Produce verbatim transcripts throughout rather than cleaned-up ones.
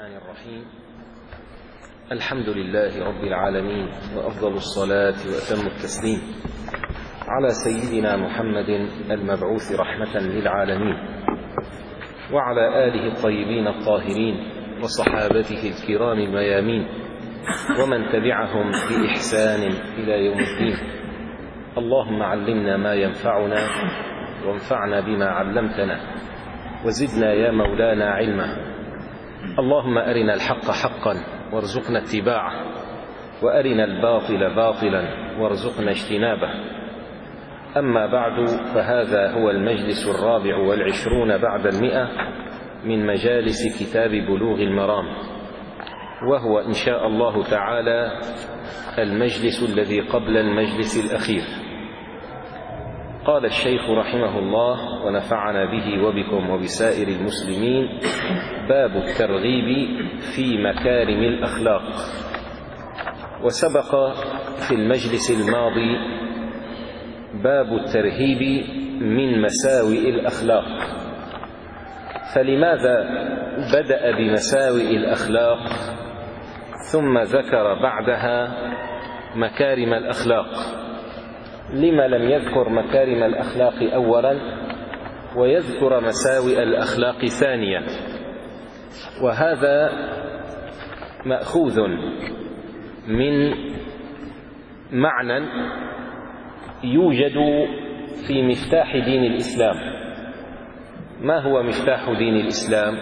الرحمن الرحيم. الحمد لله رب العالمين، وأفضل الصلاة وأتم التسليم على سيدنا محمد المبعوث رحمة للعالمين، وعلى آله الطيبين الطاهرين وصحابته الكرام الميامين، ومن تبعهم بإحسان إلى يوم الدين. اللهم علمنا ما ينفعنا وانفعنا بما علمتنا، وزدنا يا مولانا علما. اللهم أرنا الحق حقا وارزقنا اتباعه، وأرنا الباطل باطلا وارزقنا اجتنابه. أما بعد، فهذا هو المجلس الرابع والعشرون بعد المئة من مجالس كتاب بلوغ المرام، وهو إن شاء الله تعالى المجلس الذي قبل المجلس الأخير. قال الشيخ رحمه الله ونفعنا به وبكم وبسائر المسلمين: باب الترغيب في مكارم الأخلاق. وسبق في المجلس الماضي باب الترهيب من مساوئ الأخلاق. فلماذا بدأ بمساوئ الأخلاق ثم ذكر بعدها مكارم الأخلاق؟ لما لم يذكر مكارم الأخلاق أولا ويذكر مساوئ الأخلاق ثانيا؟ وهذا مأخوذ من معنى يوجد في مفتاح دين الإسلام. ما هو مفتاح دين الإسلام؟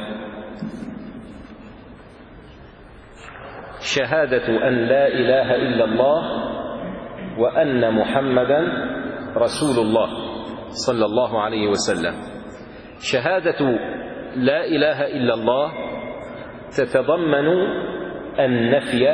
شهادة أن لا إله إلا الله وأن محمدا رسول الله صلى الله عليه وسلم. شهادة لا إله إلا الله تتضمن النفي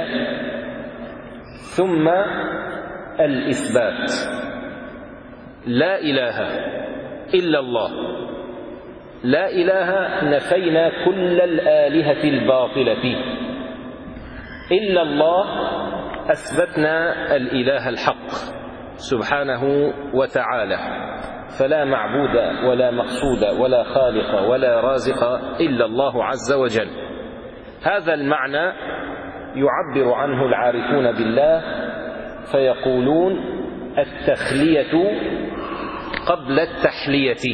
ثم الإثبات. لا إله إلا الله، لا إله نفينا كل الآلهة الباطلة، إلا الله أثبتنا الإله الحق سبحانه وتعالى. فلا معبود ولا مقصود ولا خالق ولا رازق إلا الله عز وجل. هذا المعنى يعبر عنه العارفون بالله فيقولون: التخلية قبل التحلية،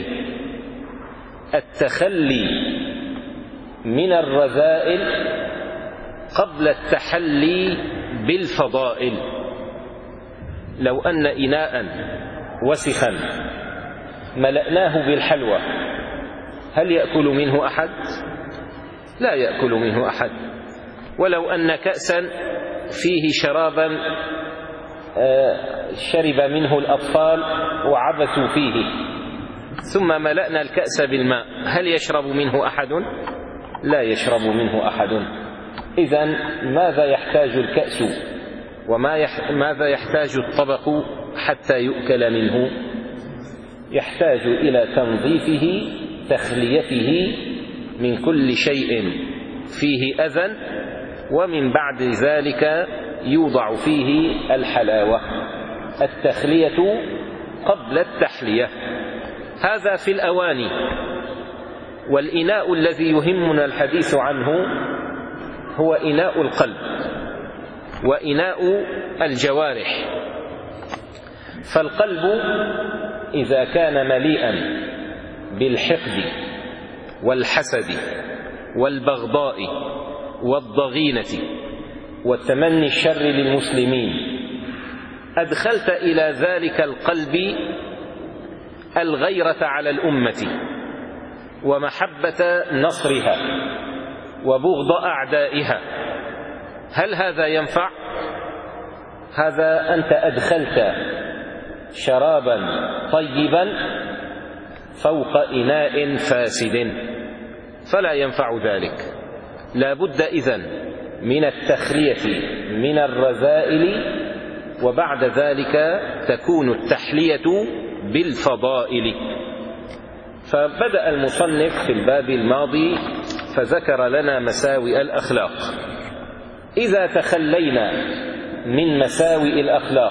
التخلي من الرذائل قبل التحلي بالفضائل. لو أن إناء وسخا ملأناه بالحلوى هل يأكل منه أحد؟ لا يأكل منه أحد. ولو أن كأسا فيه شرابا شرب منه الأطفال وعبثوا فيه ثم ملأنا الكأس بالماء هل يشرب منه أحد؟ لا يشرب منه أحد. إذن ماذا يحتاج الكأس وماذا يحتاج الطبق حتى يؤكل منه؟ يحتاج إلى تنظيفه، تخليته من كل شيء فيه أذى، ومن بعد ذلك يوضع فيه الحلاوة. التخلية قبل التحلية. هذا في الأواني. والإناء الذي يهمنا الحديث عنه هو إناء القلب وإناء الجوارح. فالقلب إذا كان مليئا بالحقد والحسد والبغضاء والضغينة وتمني الشر للمسلمين، أدخلت إلى ذلك القلب الغيرة على الأمة ومحبة نصرها وبغض أعدائها. هل هذا ينفع؟ هذا أنت أدخلت شرابا طيبا فوق إناء فاسد، فلا ينفع ذلك. لا بد إذن من التخلية من الرذائل، وبعد ذلك تكون التحلية بالفضائل. فبدأ المصنف في الباب الماضي فذكر لنا مساوئ الأخلاق. إذا تخلينا من مساوئ الأخلاق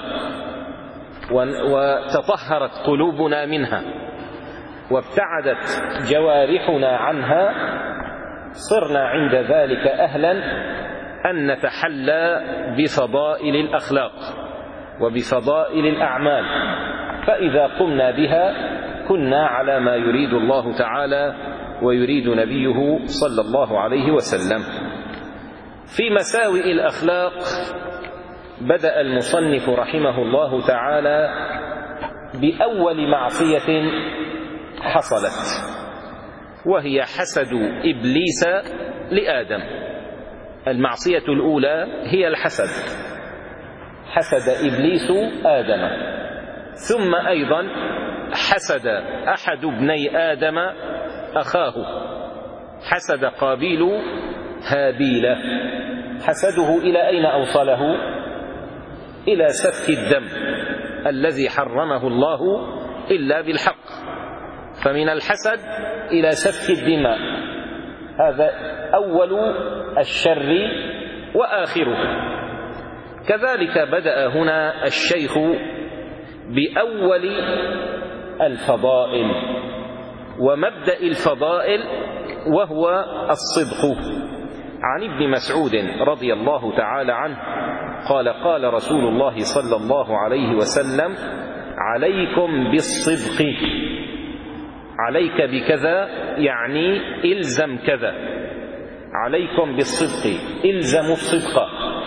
وتطهرت قلوبنا منها وابتعدت جوارحنا عنها صرنا عند ذلك أهلا أن نتحلى بفضائل الأخلاق وبفضائل الأعمال، فإذا قمنا بها كنا على ما يريد الله تعالى ويريد نبيه صلى الله عليه وسلم. في مساوئ الأخلاق بدأ المصنف رحمه الله تعالى بأول معصية حصلت، وهي حسد إبليس لآدم. المعصية الأولى هي الحسد، حسد إبليس آدم. ثم أيضا حسد أحد ابني آدم أخاه، حسد قابيل هابيل. حسده إلى أين أوصله؟ إلى سفك الدم الذي حرمه الله إلا بالحق، فمن الحسد إلى سفك الدماء. هذا أول الشر وآخره. كذلك بدأ هنا الشيخ بأول الفضائل ومبدأ الفضائل، وهو الصدق. عن ابن مسعود رضي الله تعالى عنه قال: قال رسول الله صلى الله عليه وسلم: عليكم بالصدق. عليك بكذا يعني إلزم كذا، عليكم بالصدق، إلزموا الصدق،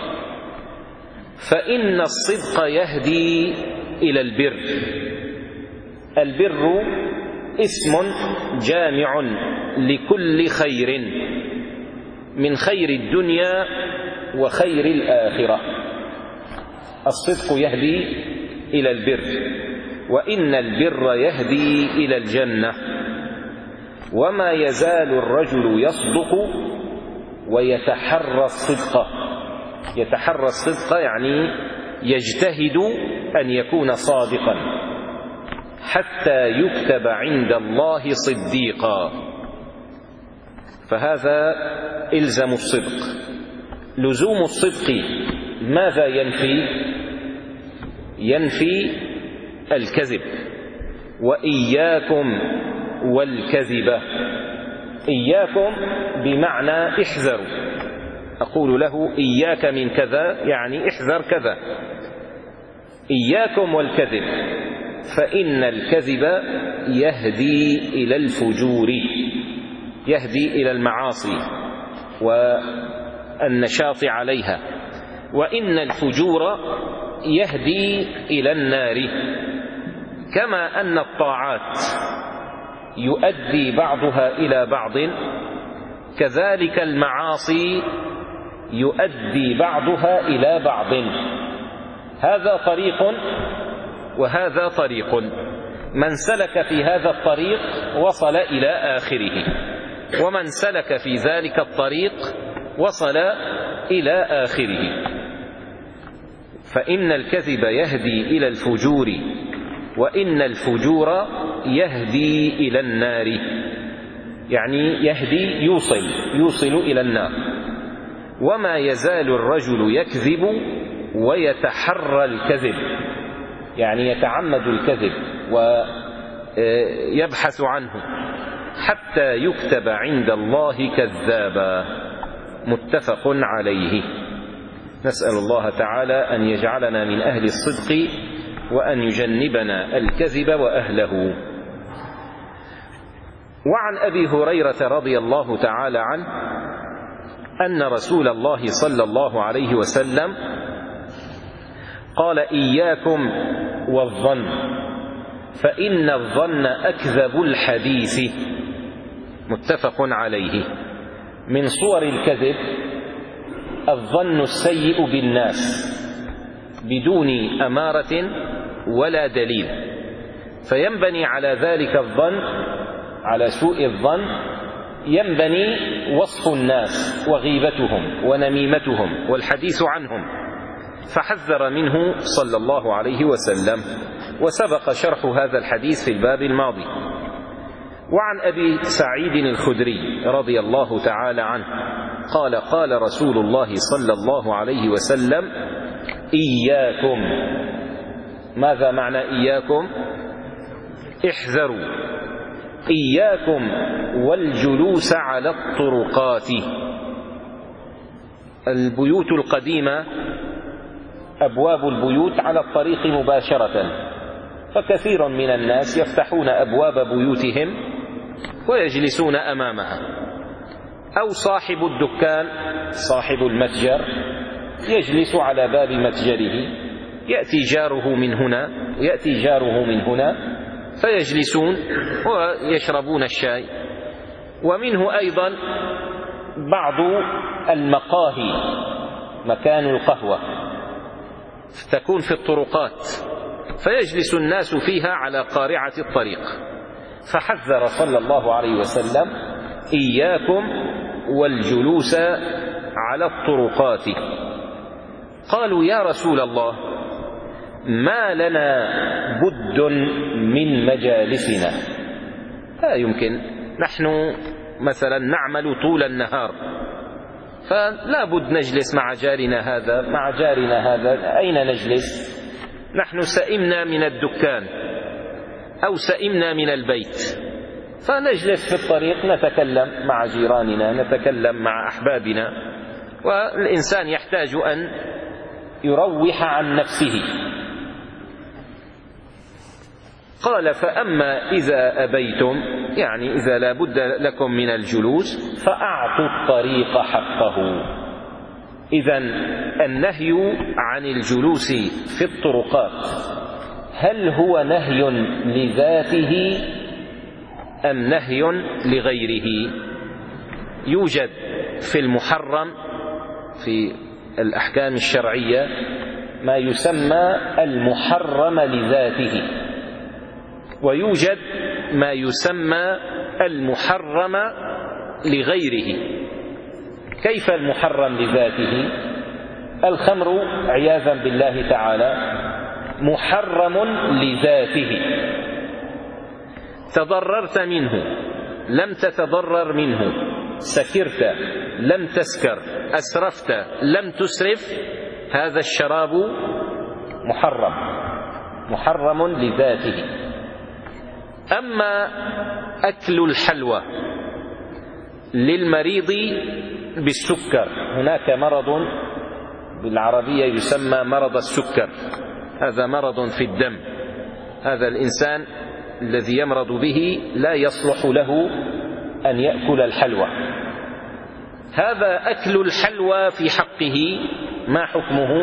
فإن الصدق يهدي إلى البر. البر اسم جامع لكل خير، من خير الدنيا وخير الآخرة. الصدق يهدي إلى البر، وإن البر يهدي إلى الجنة. وما يزال الرجل يصدق ويتحرى الصدق. يتحرى الصدق يعني يجتهد أن يكون صادقا حتى يكتب عند الله صديقا. فهذا إلزم الصدق. لزوم الصدق ماذا ينفي؟ ينفي الكذب. وإياكم والكذب. إياكم بمعنى احذروا. أقول له إياك من كذا يعني احذر كذا. إياكم والكذب، فإن الكذب يهدي إلى الفجور، يهدي إلى المعاصي والنشاط عليها، وإن الفجور يهدي إلى النار. كما أن الطاعات يؤدي بعضها إلى بعض، كذلك المعاصي يؤدي بعضها إلى بعض. هذا طريق وهذا طريق، من سلك في هذا الطريق وصل إلى آخره، ومن سلك في ذلك الطريق وصل إلى آخره. فإن الكذب يهدي إلى الفجور، وإن الفجور يهدي إلى النار، يعني يهدي يوصل يوصل إلى النار. وما يزال الرجل يكذب ويتحرى الكذب، يعني يتعمد الكذب ويبحث عنه حتى يكتب عند الله كذابا. متفق عليه. نسأل الله تعالى أن يجعلنا من أهل الصدق وأن يجنبنا الكذب وأهله. وعن أبي هريرة رضي الله تعالى عنه أن رسول الله صلى الله عليه وسلم قال: إياكم والظن، فإن الظن أكذب الحديث. متفق عليه. من صور الكذب الظن السيء بالناس بدون أمارة ولا دليل، فينبني على ذلك الظن، على سوء الظن ينبني وصف الناس وغيبتهم ونميمتهم والحديث عنهم، فحذر منه صلى الله عليه وسلم، وسبق شرح هذا الحديث في الباب الماضي. وعن أبي سعيد الخدري رضي الله تعالى عنه قال: قال رسول الله صلى الله عليه وسلم: إياكم. ماذا معنى إياكم؟ احذروا. إياكم والجلوس على الطرقات. البيوت القديمة أبواب البيوت على الطريق مباشرة، فكثير من الناس يفتحون أبواب بيوتهم ويجلسون أمامها، أو صاحب الدكان صاحب المتجر يجلس على باب متجره، يأتي جاره من هنا ويأتي جاره من هنا فيجلسون ويشربون الشاي. ومنه أيضا بعض المقاهي، مكان القهوة تكون في الطرقات فيجلس الناس فيها على قارعة الطريق. فحذر صلى الله عليه وسلم إياكم والجلوس على الطرقات. قالوا يا رسول الله ما لنا بد من مجالسنا، لا يمكن، نحن مثلا نعمل طول النهار فلا بد نجلس مع جارنا هذا مع جارنا هذا، أين نجلس؟ نحن سئمنا من الدكان أو سئمنا من البيت، فنجلس في الطريق نتكلم مع جيراننا، نتكلم مع أحبابنا، والإنسان يحتاج أن يروح عن نفسه. قال فأما إذا أبيتم، يعني إذا لا بد لكم من الجلوس، فأعطوا الطريق حقه. إذن النهي عن الجلوس في الطرقات هل هو نهي لذاته أم نهي لغيره؟ يوجد في المحرم في الأحكام الشرعية ما يسمى المحرم لذاته، ويوجد ما يسمى المحرم لغيره. كيف المحرم لذاته؟ الخمر عياذا بالله تعالى محرم لذاته، تضررت منه لم تتضرر منه، سكرت لم تسكر، أسرفت لم تسرف، هذا الشراب محرم محرم لذاته. أما أكل الحلوى للمريض بالسكر، هناك مرض بالعربية يسمى مرض السكر، هذا مرض في الدم، هذا الإنسان الذي يمرض به لا يصلح له أن يأكل الحلوى. هذا أكل الحلوى في حقه ما حكمه؟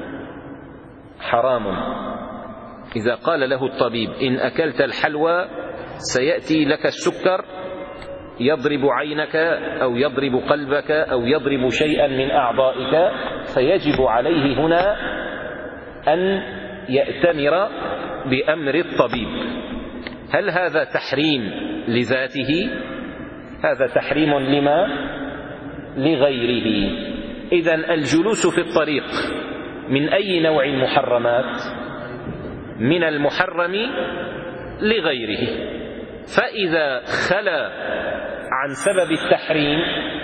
حرام. إذا قال له الطبيب إن أكلت الحلوى سيأتي لك السكر يضرب عينك أو يضرب قلبك أو يضرب شيئا من أعضائك، فيجب عليه هنا أن يأتمر بأمر الطبيب. هل هذا تحريم لذاته؟ هذا تحريم لما؟ لغيره. إذن الجلوس في الطريق من أي نوع المحرمات؟ من المحرم لغيره. فإذا خلا عن سبب التحريم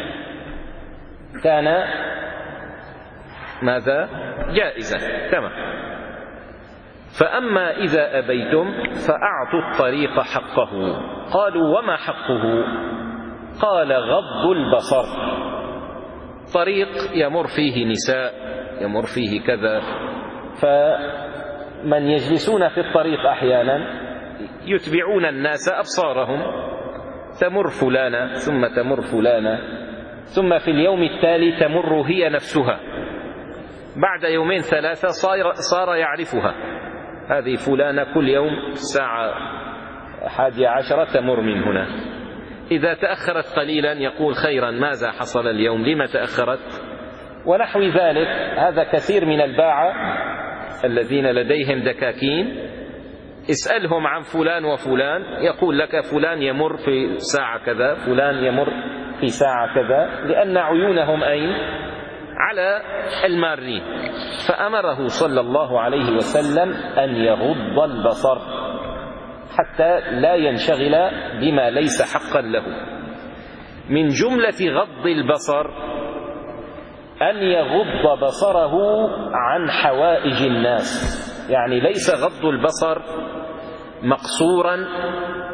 كان ماذا؟ جائزا. تمام. فأما إذا أبيتم فأعطوا الطريق حقه. قالوا وما حقه؟ قال غض البصر. طريق يمر فيه نساء، يمر فيه كذا، فمن يجلسون في الطريق أحيانا يتبعون الناس أبصارهم، تمر فلانة ثم تمر فلانة، ثم في اليوم التالي تمر هي نفسها، بعد يومين ثلاثة صار, صار يعرفها، هذه فلانة كل يوم الساعة حادية عشرة تمر من هنا. إذا تأخرت قليلا يقول خيرا ماذا حصل اليوم، لما تأخرت، ونحو ذلك. هذا كثير من الباعة الذين لديهم دكاكين، اسألهم عن فلان وفلان يقول لك فلان يمر في ساعة كذا، فلان يمر في ساعة كذا، لأن عيونهم أين؟ على المارين. فأمره صلى الله عليه وسلم أن يغض البصر حتى لا ينشغل بما ليس حقا له. من جملة غض البصر أن يغض بصره عن حوائج الناس، يعني ليس غض البصر مقصورا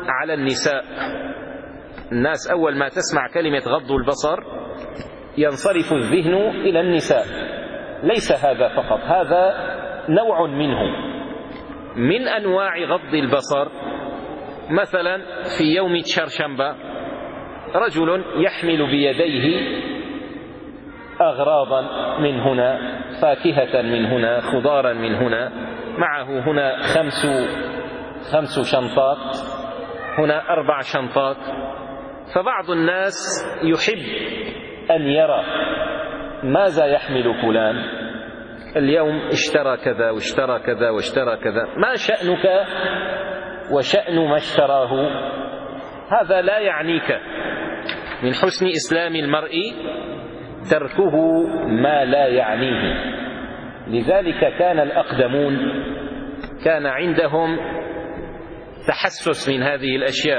على النساء. الناس أول ما تسمع كلمة غض البصر ينصرف الذهن إلى النساء. ليس هذا فقط، هذا نوع منه. من أنواع غض البصر مثلا في يوم تشرشنبة رجل يحمل بيديه أغراضا من هنا، فاكهة من هنا، خضارا من هنا، معه هنا خمس خمس شنطات، هنا أربع شنطات. فبعض الناس يحب أن يرى ماذا يحمل فلان، اليوم اشترى كذا واشترى كذا واشترى كذا، ما شأنك وشأن ما اشتراه؟ هذا لا يعنيك. من حسن إسلام المرء تركه ما لا يعنيه. لذلك كان الأقدمون كان عندهم تحسس من هذه الأشياء،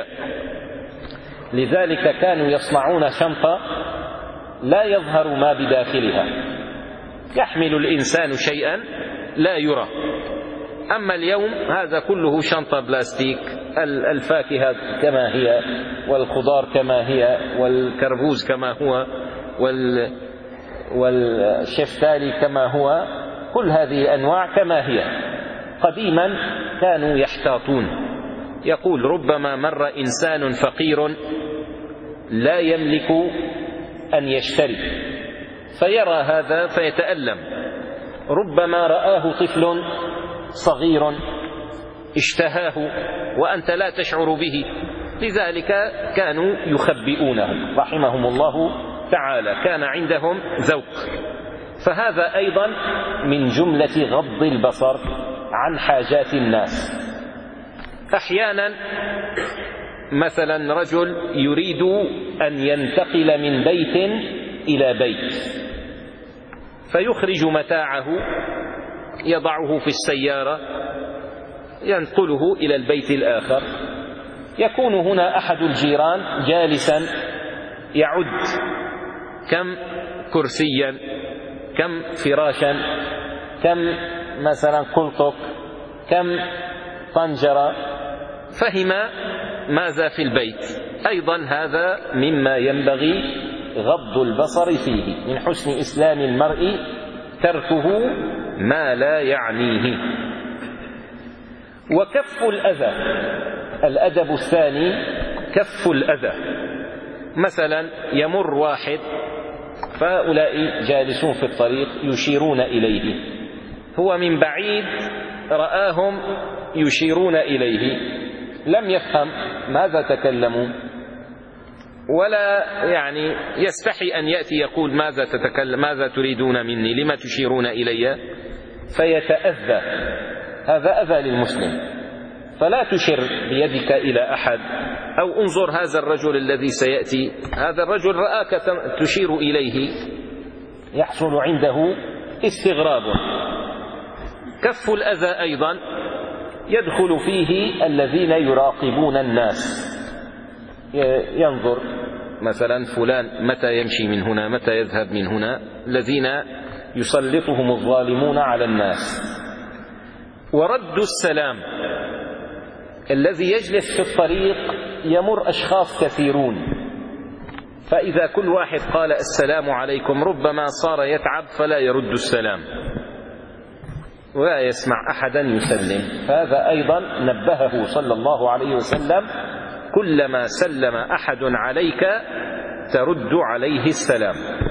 لذلك كانوا يصنعون شنطة لا يظهر ما بداخلها، يحمل الإنسان شيئا لا يرى. أما اليوم هذا كله شنطة بلاستيك، الفاكهة كما هي، والخضار كما هي، والكربوز كما هو، وال والشفتالي كما هو، كل هذه الأنواع كما هي. قديما كانوا يحتاطون. يقول ربما مر إنسان فقير لا يملك أن يشتري فيرى هذا فيتألم، ربما رآه طفل صغير اشتهاه وأنت لا تشعر به، لذلك كانوا يخبئونه رحمهم الله تعالى، كان عندهم ذوق. فهذا أيضا من جملة غض البصر عن حاجات الناس. أحيانا مثلا رجل يريد أن ينتقل من بيت إلى بيت، فيخرج متاعه يضعه في السيارة ينقله إلى البيت الآخر. يكون هنا أحد الجيران جالسا يعد كم كرسيا، كم فراشا، كم مثلا قلطك، كم طنجرة، فهم ماذا في البيت. أيضا هذا مما ينبغي غض البصر فيه. من حسن إسلام المرء تركه ما لا يعنيه. وكف الأذى، الأدب الثاني كف الأذى. مثلا يمر واحد فهؤلاء جالسون في الطريق يشيرون إليه، هو من بعيد رآهم يشيرون إليه، لم يفهم ماذا تكلموا ولا يعني يستحي أن يأتي يقول ماذا تتكلم، ماذا تريدون مني، لما تشيرون إلي، فيتأذى. هذا أذى للمسلم. فلا تشر بيدك إلى أحد، أو انظر هذا الرجل الذي سيأتي، هذا الرجل رآك تشير إليه، يحصل عنده استغراب. كف الأذى أيضا يدخل فيه الذين يراقبون الناس، ينظر مثلا فلان متى يمشي من هنا، متى يذهب من هنا، الذين يسلطهم الظالمون على الناس. ورد السلام، الذي يجلس في الطريق يمر أشخاص كثيرون، فإذا كل واحد قال السلام عليكم ربما صار يتعب فلا يرد السلام ولا يسمع أحدا يسلم. هذا أيضا نبهه صلى الله عليه وسلم، كلما سلم أحد عليك ترد عليه السلام.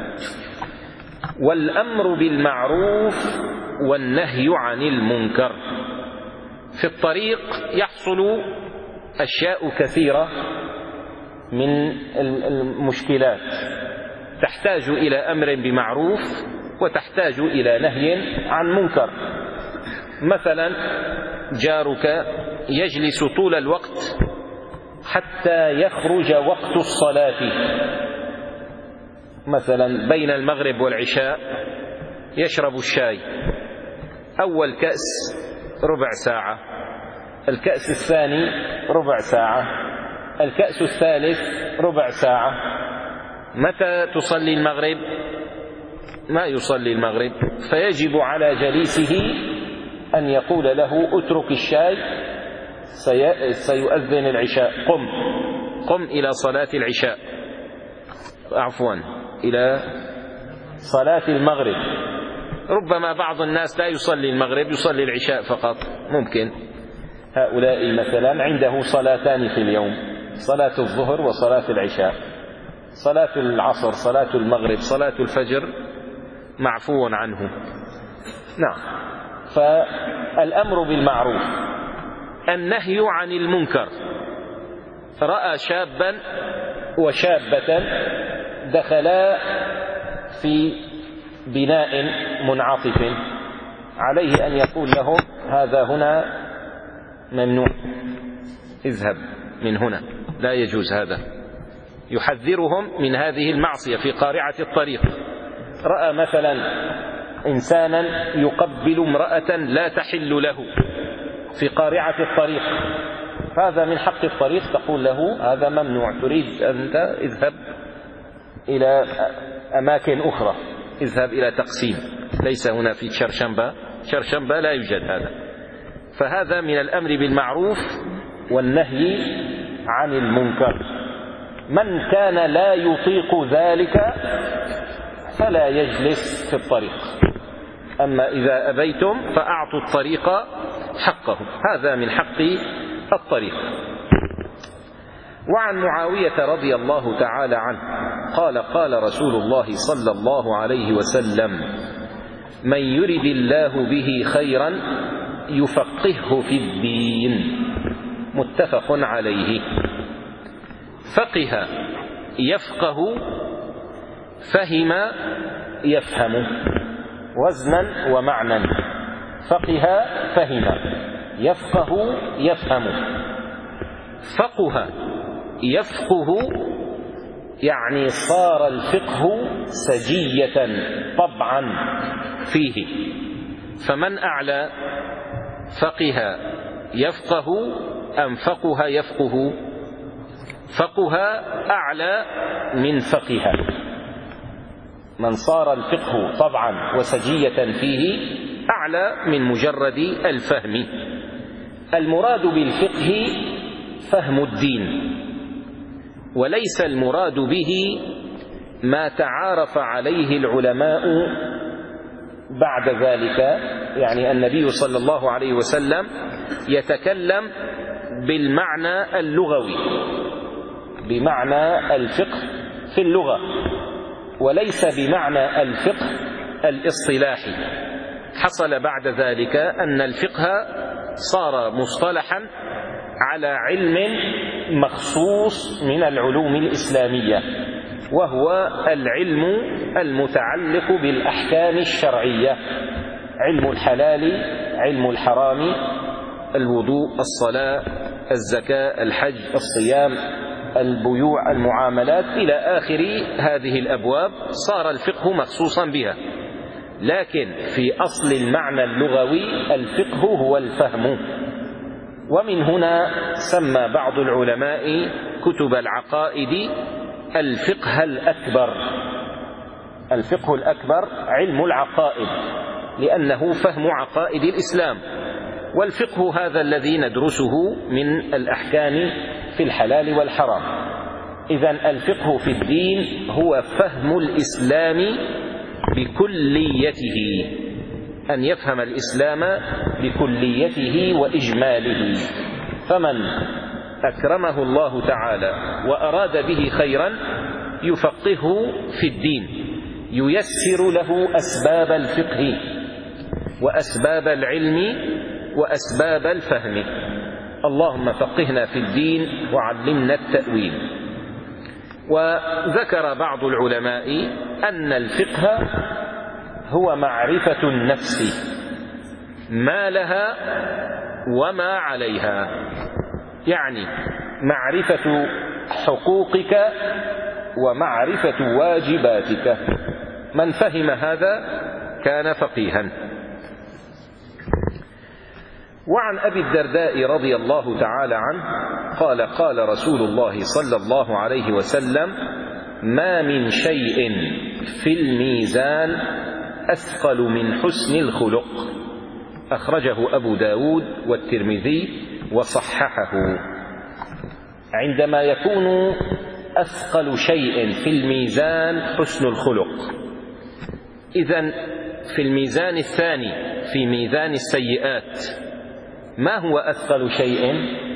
والأمر بالمعروف والنهي عن المنكر. في الطريق يحصل أشياء كثيرة من المشكلات تحتاج إلى أمر بمعروف وتحتاج إلى نهي عن منكر. مثلا جارك يجلس طول الوقت حتى يخرج وقت الصلاة، مثلا بين المغرب والعشاء يشرب الشاي، أول كأس ربع ساعة، الكأس الثاني ربع ساعة، الكأس الثالث ربع ساعة. متى تصلي المغرب؟ ما يصلي المغرب، فيجب على جليسه أن يقول له اترك الشاي سيؤذن العشاء، قم قم إلى صلاة العشاء، عفوا إلى صلاة المغرب. ربما بعض الناس لا يصلي المغرب، يصلي العشاء فقط، ممكن هؤلاء مثلا عنده صلاتان في اليوم، صلاة الظهر وصلاة العشاء، صلاة العصر، صلاة المغرب، صلاة الفجر معفو عنه. نعم. فالأمر بالمعروف، النهي عن المنكر. رأى شابا وشابة دخلا في بناء منعطف، عليه أن يقول لهم هذا هنا ممنوع، اذهب من هنا، لا يجوز هذا، يحذرهم من هذه المعصية في قارعة الطريق. رأى مثلا إنسانا يقبل امرأة لا تحل له في قارعة الطريق، هذا من حق الطريق، تقول له هذا ممنوع، تريد أنت اذهب إلى أماكن أخرى، اذهب إلى تقسيم، ليس هنا في شرشنبا، شرشنبا لا يوجد هذا. فهذا من الأمر بالمعروف والنهي عن المنكر. من كان لا يطيق ذلك فلا يجلس في الطريق، أما إذا أبيتم فأعطوا الطريق حقه، هذا من حق الطريق. وعن معاوية رضي الله تعالى عنه قال قال رسول الله صلى الله عليه وسلم: من يرد الله به خيرا يفقهه في الدين، متفق عليه. فقه يفقه، فهم يفهم، وزنا ومعنى. فقه فهم، يفقه يفهم. فقه يفقه يعني صار الفقه سجية طبعا فيه. فمن أعلى، فقه يفقه أم فقه يفقه؟ فقه أعلى من فقه. من صار الفقه طبعا وسجية فيه أعلى من مجرد الفهم. المراد بالفقه فهم الدين، وليس المراد به ما تعارف عليه العلماء بعد ذلك. يعني النبي صلى الله عليه وسلم يتكلم بالمعنى اللغوي، بمعنى الفقه في اللغة، وليس بمعنى الفقه الاصطلاحي. حصل بعد ذلك أن الفقه صار مصطلحا على علم مخصوص من العلوم الإسلامية، وهو العلم المتعلق بالأحكام الشرعية، علم الحلال، علم الحرام، الوضوء، الصلاة، الزكاة، الحج، الصيام، البيوع، المعاملات، إلى آخر هذه الأبواب صار الفقه مخصوصا بها. لكن في أصل المعنى اللغوي الفقه هو الفهم. ومن هنا سمى بعض العلماء كتب العقائد الفقه الأكبر. الفقه الأكبر علم العقائد، لأنه فهم عقائد الإسلام. والفقه هذا الذي ندرسه من الأحكام في الحلال والحرام. إذن الفقه في الدين هو فهم الإسلام بكليته، أن يفهم الإسلام بكليته وإجماله. فمن أكرمه الله تعالى وأراد به خيرا يفقهه في الدين، ييسر له أسباب الفقه وأسباب العلم وأسباب الفهم. اللهم فقهنا في الدين وعلمنا التأويل. وذكر بعض العلماء أن الفقه هو معرفة النفس، ما لها وما عليها، يعني معرفة حقوقك ومعرفة واجباتك. من فهم هذا كان فقيها. وعن أبي الدرداء رضي الله تعالى عنه قال قال رسول الله صلى الله عليه وسلم: ما من شيء في الميزان أثقل من حسن الخلق. أخرجه أبو داود والترمذي وصححه. عندما يكون أثقل شيء في الميزان حسن الخلق، إذن في الميزان الثاني في ميزان السيئات ما هو أثقل شيء؟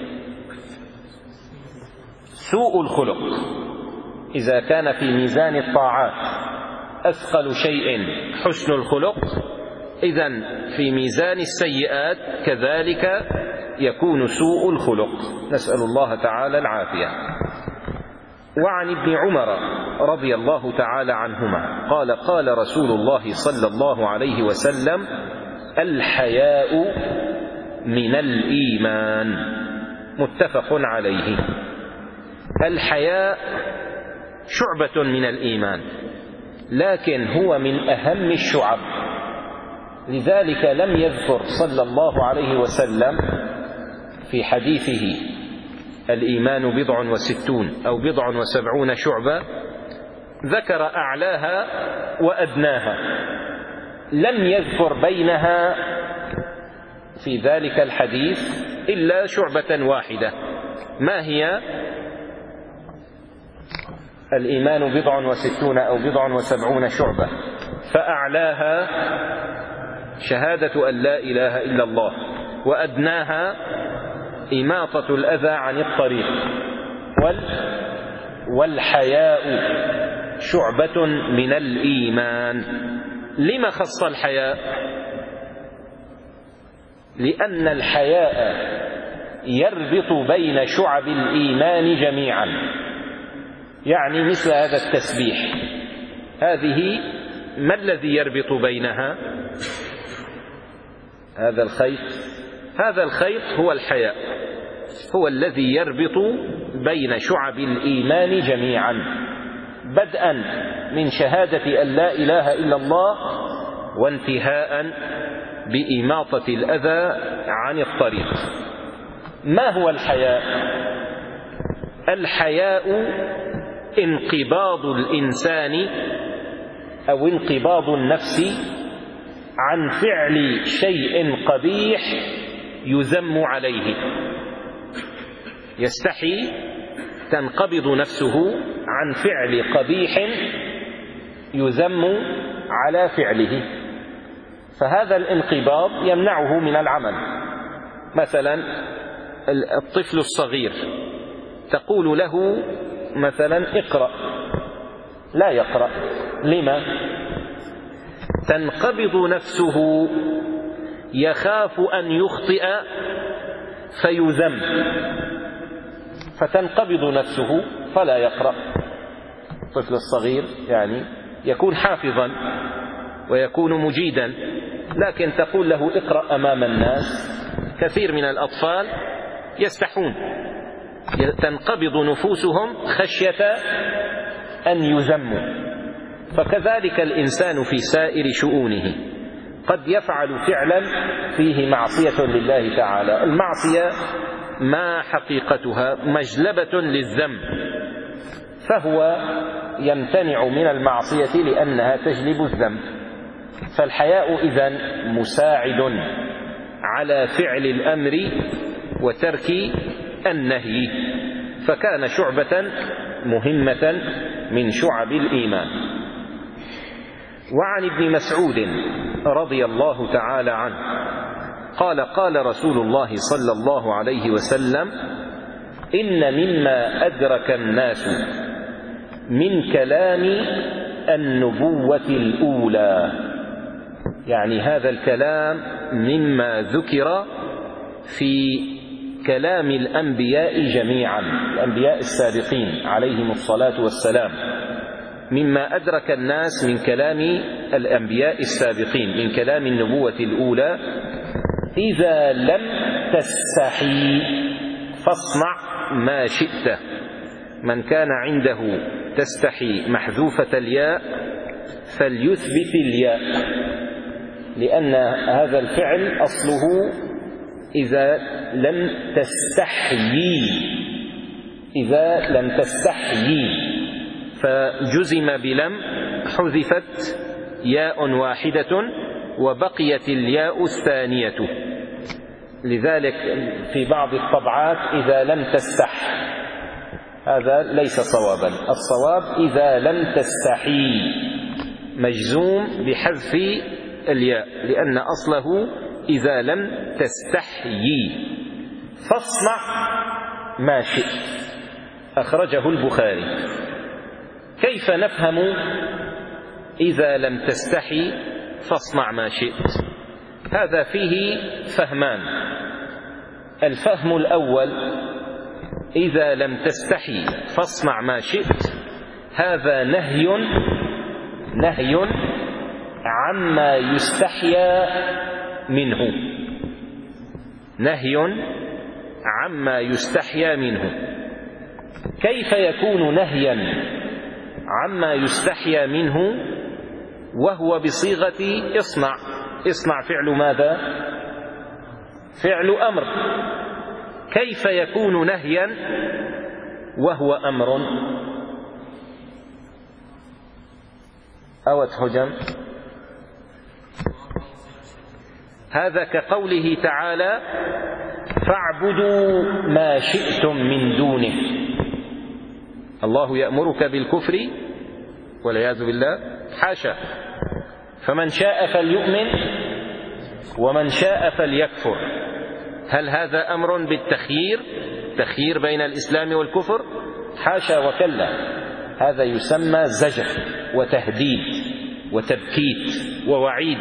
سوء الخلق. إذا كان في ميزان الطاعات أثقل شيء حسن الخلق، إذن في ميزان السيئات كذلك يكون سوء الخلق، نسأل الله تعالى العافية. وعن ابن عمر رضي الله تعالى عنهما قال قال رسول الله صلى الله عليه وسلم: الحياء من الإيمان، متفق عليه. الحياء شعبة من الإيمان، لكن هو من أهم الشعب، لذلك لم يذكر صلى الله عليه وسلم في حديثه الإيمان بضع وستون أو بضع وسبعون شعبة ذكر أعلاها وأدناها، لم يذكر بينها في ذلك الحديث إلا شعبة واحدة. ما هي؟ الإيمان بضع وستون أو بضع وسبعون شعبة، فأعلاها شهادة أن لا إله إلا الله، وأدناها إماطة الأذى عن الطريق، والحياء شعبة من الإيمان. لما خص الحياء؟ لأن الحياء يربط بين شعب الإيمان جميعا، يعني مثل هذا التسبيح، هذه ما الذي يربط بينها؟ هذا الخيط، هذا الخيط هو الحياء، هو الذي يربط بين شعب الإيمان جميعا، بدءا من شهادة أن لا إله إلا الله وانتهاء بإماطة الأذى عن الطريق. ما هو الحياء؟ الحياء انقباض الإنسان أو انقباض النفس عن فعل شيء قبيح يذم عليه. يستحي، تنقبض نفسه عن فعل قبيح يذم على فعله، فهذا الانقباض يمنعه من العمل. مثلا الطفل الصغير تقول له مثلا اقرأ، لا يقرأ. لما؟ تنقبض نفسه، يخاف أن يخطئ فيذم، فتنقبض نفسه فلا يقرأ. الطفل الصغير يعني يكون حافظا ويكون مجيدا، لكن تقول له اقرأ أمام الناس، كثير من الأطفال يستحون، تنقبض نفوسهم خشية أن يذموا. فكذلك الإنسان في سائر شؤونه قد يفعل فعلا فيه معصية لله تعالى. المعصية ما حقيقتها؟ مجلبة للذنب، فهو يمتنع من المعصية لأنها تجلب الذنب. فالحياء إذن مساعد على فعل الأمر وترك النهي، فكان شعبة مهمة من شعب الإيمان. وعن ابن مسعود رضي الله تعالى عنه قال قال رسول الله صلى الله عليه وسلم: إن مما أدرك الناس من كلام النبوة الأولى، يعني هذا الكلام مما ذكر في كلام الأنبياء جميعا، الأنبياء السابقين عليهم الصلاة والسلام، مما أدرك الناس من كلام الأنبياء السابقين من كلام النبوة الأولى: إذا لم تستحي فاصنع ما شئت. من كان عنده تستحي محذوفة الياء فليثبت الياء، لأن هذا الفعل أصله إذا لم تستحيي، إذا لم تستحيي، فجزم بلم، حذفت ياء واحدة وبقيت الياء الثانية. لذلك في بعض الطبعات إذا لم تستح، هذا ليس صوابا. الصواب إذا لم تستحي، مجزوم بحذف الياء، لأن أصله إذا لم تستحيي. فاصنع ما شئت، أخرجه البخاري. كيف نفهم إذا لم تستحي فاصنع ما شئت؟ هذا فيه فهمان. الفهم الأول: إذا لم تستحي فاصنع ما شئت، هذا نهي نهي عما يستحيا منه، نهي عما يستحيا منه. كيف يكون نهيا عما يستحيا منه وهو بصيغة اصنع؟ اصنع فعل ماذا؟ فعل أمر. كيف يكون نهيا وهو أمر؟ أو تهجم؟ هذا كقوله تعالى: فاعبدوا ما شئتم من دونه. الله يأمرك بالكفر والعياذ بالله؟ حاشا. فمن شاء فليؤمن ومن شاء فليكفر. هل هذا أمر بالتخيير، تخيير بين الإسلام والكفر؟ حاشا وكلا. هذا يسمى زجر وتهديد وتبكيت ووعيد.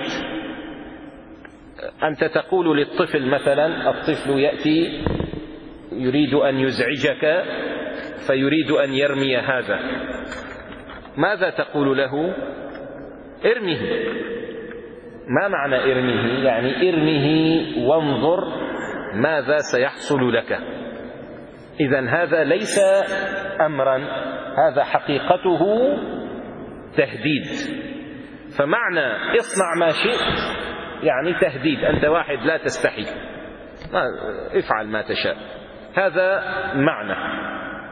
أنت تقول للطفل مثلا، الطفل يأتي يريد أن يزعجك فيريد أن يرمي هذا، ماذا تقول له؟ ارمه. ما معنى ارمه؟ يعني ارمه وانظر ماذا سيحصل لك. إذن هذا ليس أمرا، هذا حقيقته تهديد. فمعنى اصنع ما شئت يعني تهديد، أنت واحد لا تستحي، افعل ما تشاء، هذا معنى.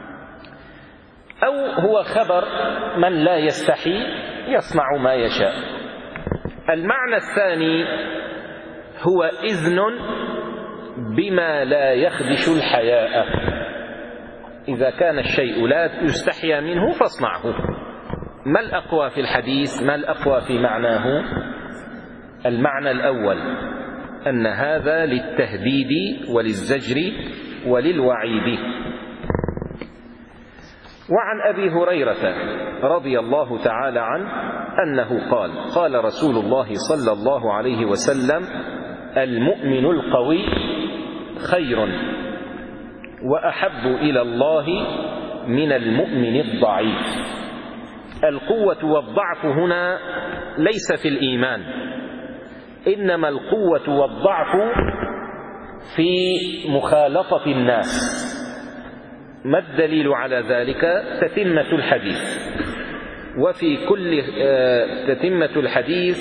أو هو خبر من لا يستحي يصنع ما يشاء. المعنى الثاني هو إذن بما لا يخدش الحياء. إذا كان الشيء لا يستحيا منه فاصنعه. ما الأقوى في الحديث؟ ما الأقوى في معناه؟ المعنى الأول أن هذا للتهديد وللزجر وللوعيد. وعن أبي هريرة رضي الله تعالى عنه أنه قال: قال رسول الله صلى الله عليه وسلم: المؤمن القوي خير وأحب إلى الله من المؤمن الضعيف. القوة والضعف هنا ليس في الإيمان، إنما القوة والضعف في مخالطة الناس. ما الدليل على ذلك؟ تتمة الحديث. وفي كل تتمة الحديث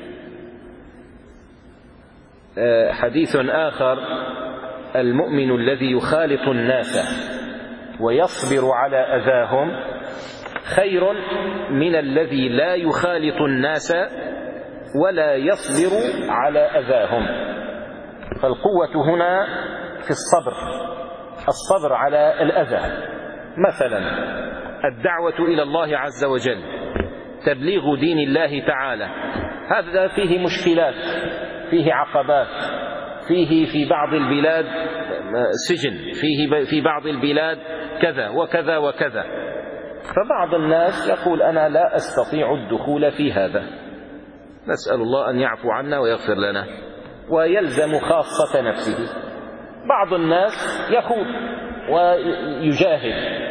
حديث آخر: المؤمن الذي يخالط الناس ويصبر على أذاهم خير من الذي لا يخالط الناس ولا يصبر على أذاهم. فالقوة هنا في الصبر، الصبر على الأذى. مثلا الدعوة إلى الله عز وجل، تبليغ دين الله تعالى، هذا فيه مشكلات، فيه عقبات، فيه في بعض البلاد سجن، فيه في بعض البلاد كذا وكذا وكذا. فبعض الناس يقول: أنا لا أستطيع الدخول في هذا. نسأل الله أن يعفو عنا ويغفر لنا، ويلزم خاصة نفسه. بعض الناس يخوض ويجاهد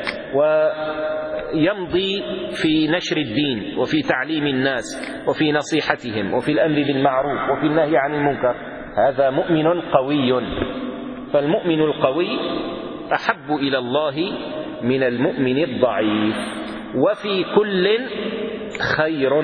ويمضي في نشر الدين وفي تعليم الناس وفي نصيحتهم وفي الأمر بالمعروف وفي النهي عن المنكر، هذا مؤمن قوي. فالمؤمن القوي أحب إلى الله من المؤمن الضعيف، وفي كل خير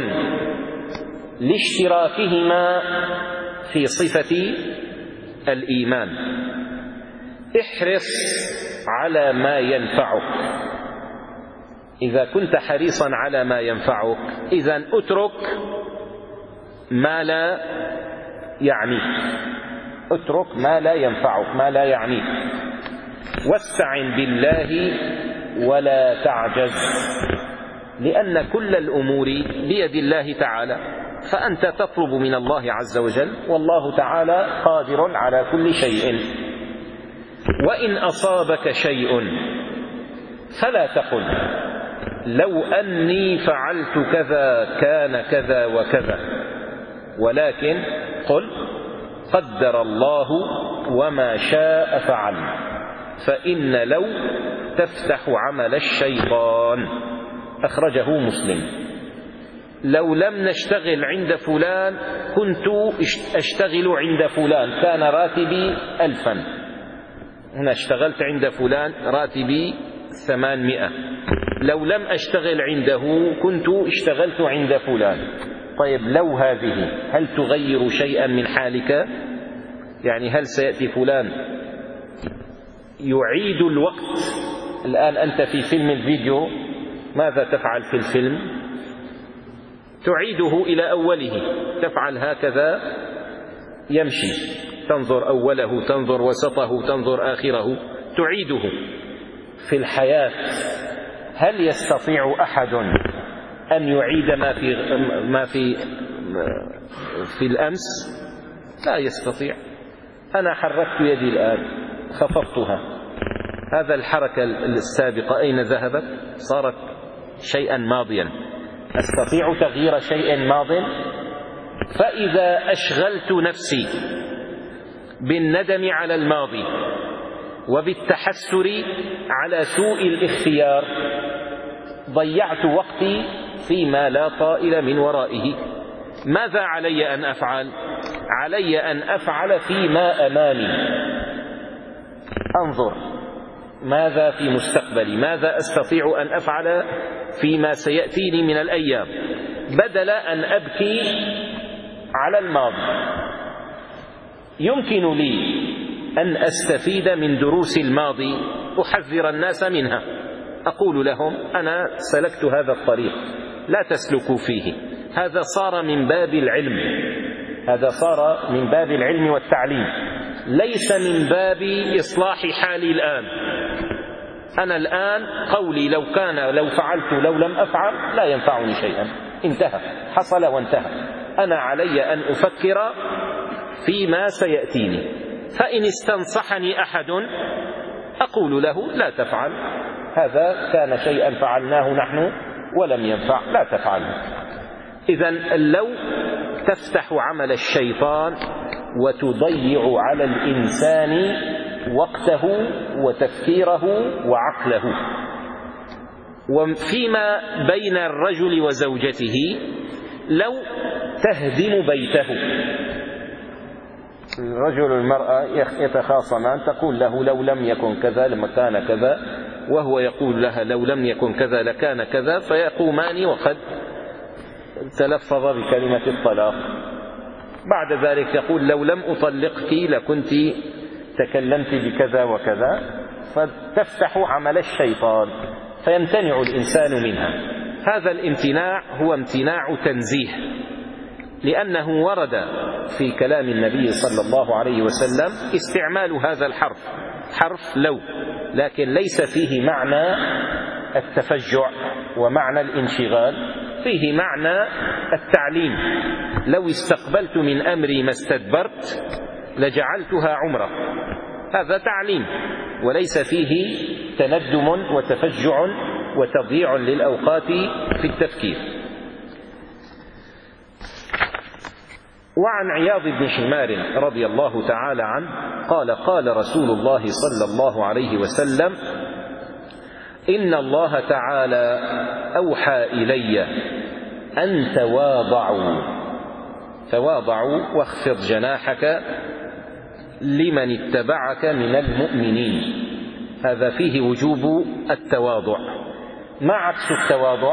لاشتراكهما في صفة الإيمان. احرص على ما ينفعك. إذا كنت حريصا على ما ينفعك، إذن اترك ما لا يعنيك. اترك ما لا ينفعك، ما لا يعنيك. واستعن بالله ولا تعجز، لأن كل الأمور بيد الله تعالى، فأنت تطلب من الله عز وجل، والله تعالى قادر على كل شيء. وإن أصابك شيء فلا تقل لو أني فعلت كذا كان كذا وكذا، ولكن قل قدر الله وما شاء فعل، فإن لو تفتح عمل الشيطان. أخرجه مسلم. لو لم نشتغل عند فلان كنت أشتغل عند فلان، كان راتبي ألفا، هنا اشتغلت عند فلان راتبي ثمانمائة. لو لم أشتغل عنده كنت اشتغلت عند فلان. طيب لو هذه هل تغير شيئا من حالك؟ يعني هل سيأتي فلان يعيد الوقت؟ الآن أنت في فيلم الفيديو، ماذا تفعل في الفيلم؟ تعيده إلى أوله، تفعل هكذا يمشي، تنظر أوله، تنظر وسطه، تنظر آخره، تعيده. في الحياة هل يستطيع أحد أن يعيد ما في ما في في الأمس؟ لا يستطيع. أنا حركت يدي الآن، خفضتها، هذا الحركة السابقة أين ذهبت؟ صارت شيئا ماضيا. أستطيع تغيير شيء ماض؟ فإذا أشغلت نفسي بالندم على الماضي وبالتحسر على سوء الاختيار ضيعت وقتي فيما لا طائل من ورائه. ماذا علي أن أفعل؟ علي أن أفعل فيما أمامي، أنظر ماذا في مستقبلي، ماذا أستطيع أن أفعل فيما سيأتيني من الأيام، بدل أن أبكي على الماضي. يمكن لي أن أستفيد من دروس الماضي، أحذر الناس منها، أقول لهم أنا سلكت هذا الطريق لا تسلكوا فيه، هذا صار من باب العلم، هذا صار من باب العلم والتعليم، ليس من باب إصلاح حالي الآن. أنا الآن قولي لو كان لو فعلت لو لم أفعل لا ينفعني شيئا، انتهى، حصل وانتهى. أنا علي أن أفكر فيما سيأتيني، فإن استنصحني أحد أقول له لا تفعل، هذا كان شيئا فعلناه نحن ولم ينفع، لا تفعله. إذن لو تفتح عمل الشيطان وتضيع على الإنسان وقته وتفكيره وعقله. وفيما بين الرجل وزوجته لو تهدم بيته، الرجل والمرأة يتخاصمان، تقول له لو لم يكن كذا لما كان كذا، وهو يقول لها لو لم يكن كذا لكان كذا، فيقومان وقد تلفظ بكلمة الطلاق. بعد ذلك يقول لو لم أطلقك لكنت تكلمت بكذا وكذا، فتفتح عمل الشيطان فيمتنع الإنسان منها. هذا الامتناع هو امتناع تنزيه، لأنه ورد في كلام النبي صلى الله عليه وسلم استعمال هذا الحرف، حرف لو، لكن ليس فيه معنى التفجع ومعنى الانشغال، فيه معنى التعليم. لو استقبلت من أمري ما استدبرت لجعلتها عمرة، هذا تعليم وليس فيه تندم وتفجع وتضييع للأوقات في التفكير. وعن عياض بن شمار رضي الله تعالى عنه قال قال رسول الله صلى الله عليه وسلم إن الله تعالى أوحى إلي أن تواضعوا تواضعوا واخفض جناحك لمن اتبعك من المؤمنين. هذا فيه وجوب التواضع. ما عكس التواضع؟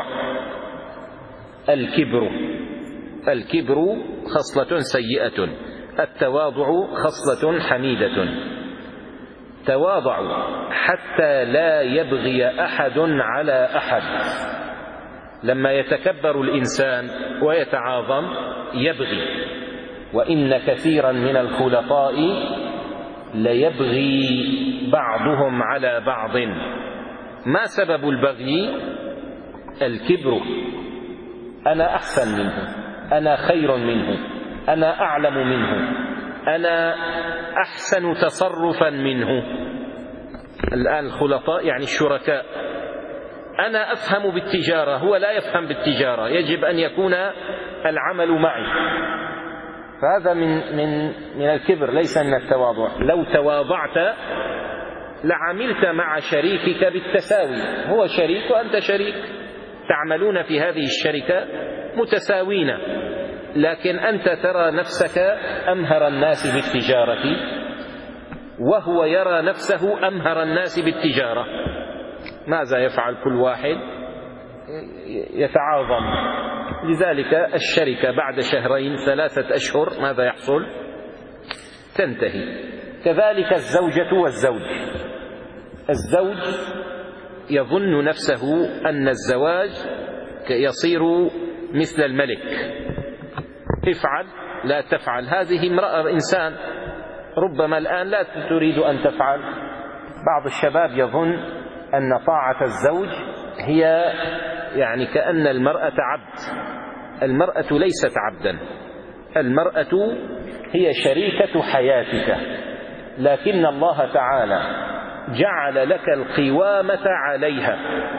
الكبر. الكبر خصلة سيئة، التواضع خصلة حميدة. تواضعوا حتى لا يبغي أحد على أحد. لما يتكبر الإنسان ويتعاظم يبغي وإن كثيرا من الخلطاء ليبغي بعضهم على بعض. ما سبب البغي؟ الكبر، أنا أحسن منه، أنا خير منه، أنا أعلم منه، أنا أحسن تصرفا منه. الآن الخلطاء يعني الشركاء، أنا أفهم بالتجارة، هو لا يفهم بالتجارة، يجب أن يكون العمل معي. فهذا من من من الكبر، ليس من التواضع. لو تواضعت لعملت مع شريكك بالتساوي، هو شريك وأنت شريك، تعملون في هذه الشركة متساوين، لكن أنت ترى نفسك أمهر الناس بالتجارة وهو يرى نفسه أمهر الناس بالتجارة. ماذا يفعل كل واحد؟ يتعاظم. لذلك الشركة بعد شهرين ثلاثة أشهر ماذا يحصل؟ تنتهي. كذلك الزوجة والزوج، الزوج يظن نفسه أن الزواج يصير مثل الملك، افعل لا تفعل. هذه امرأة إنسان، ربما الآن لا تريد أن تفعل. بعض الشباب يظن أن طاعة الزوج هي يعني كأن المرأة عبد. المرأة ليست عبدا، المرأة هي شريكة حياتك، لكن الله تعالى جعل لك القوامة عليها.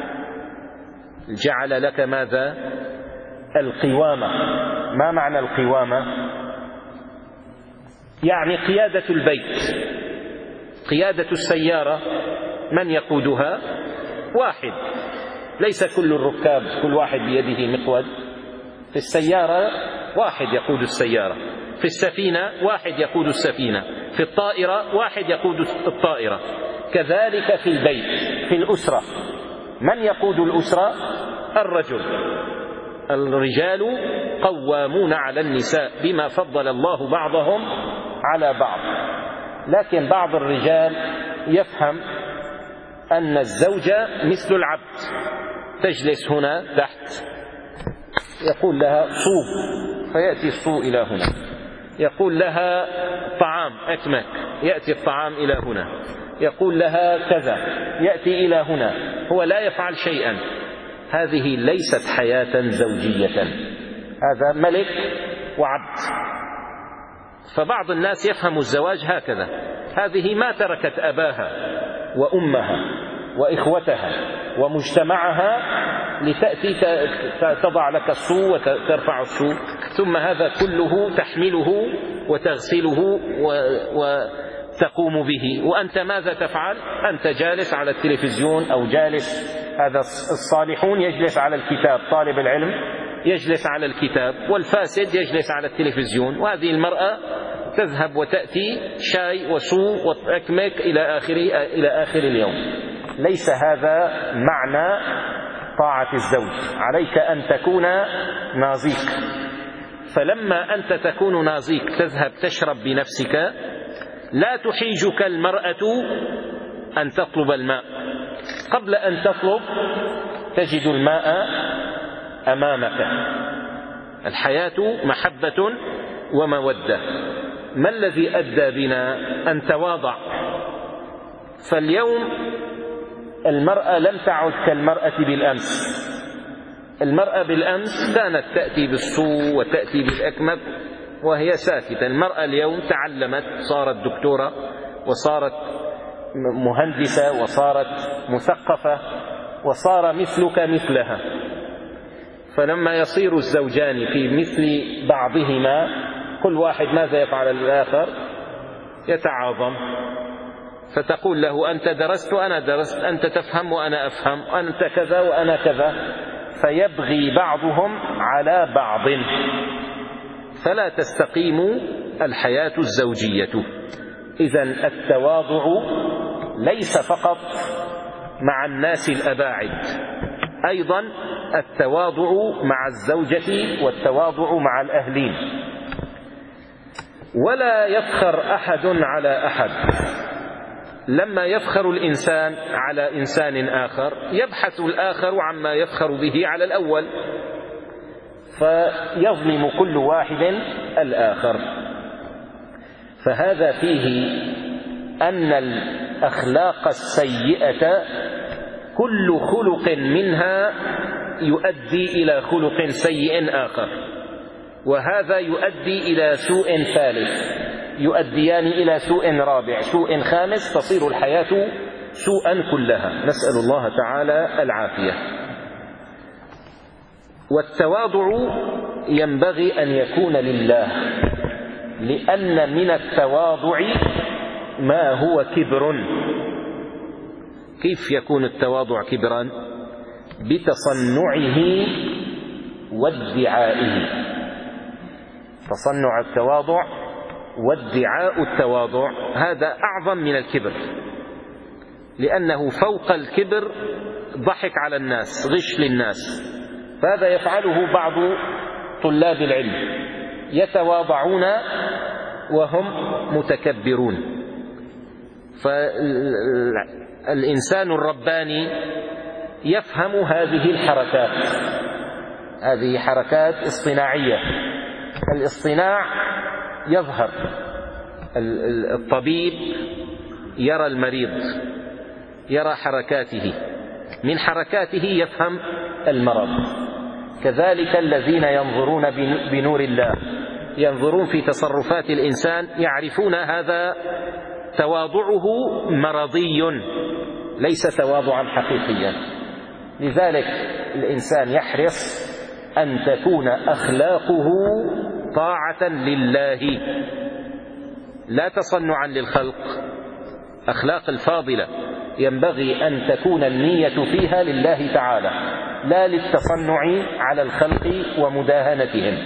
جعل لك ماذا؟ القوامة. ما معنى القوامة؟ يعني قيادة البيت، قيادة السيارة، من يقودها؟ واحد، ليس كل الركاب كل واحد بيده مقود. في السيارة واحد يقود السيارة، في السفينة واحد يقود السفينة، في الطائرة واحد يقود الطائرة. كذلك في البيت، في الأسرة، من يقود الأسرة؟ الرجل. الرجال قوامون على النساء بما فضل الله بعضهم على بعض. لكن بعض الرجال يفهم أن الزوجة مثل العبد، تجلس هنا تحت، يقول لها صو فيأتي الصو إلى هنا، يقول لها طعام أكمك يأتي الطعام إلى هنا، يقول لها كذا يأتي إلى هنا، هو لا يفعل شيئا. هذه ليست حياة زوجية، هذا ملك وعبد. فبعض الناس يفهم الزواج هكذا، هذه ما تركت أباها وأمها وإخوتها ومجتمعها لتأتي تضع لك الصو وترفع الصو، ثم هذا كله تحمله وتغسله وتقوم به، وأنت ماذا تفعل؟ أنت جالس على التلفزيون أو جالس، هذا الصالحون يجلس على الكتاب، طالب العلم يجلس على الكتاب، والفاسد يجلس على التلفزيون. وهذه المرأة تذهب وتأتي شاي وصو وأكمك إلى آخر إلى آخر اليوم. ليس هذا معنى طاعة الزوج. عليك أن تكون ناظيك، فلما أنت تكون ناظيك تذهب تشرب بنفسك، لا تحيجك المرأة أن تطلب الماء. قبل أن تطلب تجد الماء أمامك. الحياة محبة ومودة. ما الذي أدى بنا أن تواضع؟ فاليوم المرأة لم تعد كالمرأة بالأمس. المرأة بالأمس كانت تأتي بالصو وتأتي بالأكمك وهي ساكتة. المرأة اليوم تعلمت، صارت دكتورة وصارت مهندسة وصارت مثقفة وصار مثلك مثلها. فلما يصير الزوجان في مثل بعضهما، كل واحد ماذا يفعل الآخر؟ يتعاظم. فتقول له أنت درست وأنا درست، أنت تفهم وأنا أفهم، أنت كذا وأنا كذا، فيبغي بعضهم على بعض، فلا تستقيم الحياة الزوجية. إذن التواضع ليس فقط مع الناس الأباعد، أيضا التواضع مع الزوجة والتواضع مع الأهلين. ولا يفخر أحد على أحد. لما يفخر الإنسان على إنسان آخر يبحث الآخر عما يفخر به على الأول، فيظلم كل واحد الآخر. فهذا فيه أن الأخلاق السيئة كل خلق منها يؤدي إلى خلق سيء آخر، وهذا يؤدي إلى سوء ثالث، يؤديان إلى سوء رابع، سوء خامس، تصير الحياة سوءا كلها. نسأل الله تعالى العافية. والتواضع ينبغي أن يكون لله، لأن من التواضع ما هو كبر. كيف يكون التواضع كبرا؟ بتصنعه وادعائه. تصنع التواضع وادعاء التواضع هذا أعظم من الكبر، لأنه فوق الكبر ضحك على الناس، غش للناس. فهذا يفعله بعض طلاب العلم، يتواضعون وهم متكبرون. فالإنسان الرباني يفهم هذه الحركات، هذه حركات اصطناعية. الاصطناع يظهر، الطبيب يرى المريض، يرى حركاته، من حركاته يفهم المرض. كذلك الذين ينظرون بنور الله، ينظرون في تصرفات الإنسان، يعرفون هذا تواضعه مرضي ليس تواضعا حقيقيا. لذلك الإنسان يحرص أن تكون أخلاقه طاعة لله لا تصنعا للخلق. أخلاق الفاضلة ينبغي أن تكون النية فيها لله تعالى، لا للتصنع على الخلق ومداهنتهم.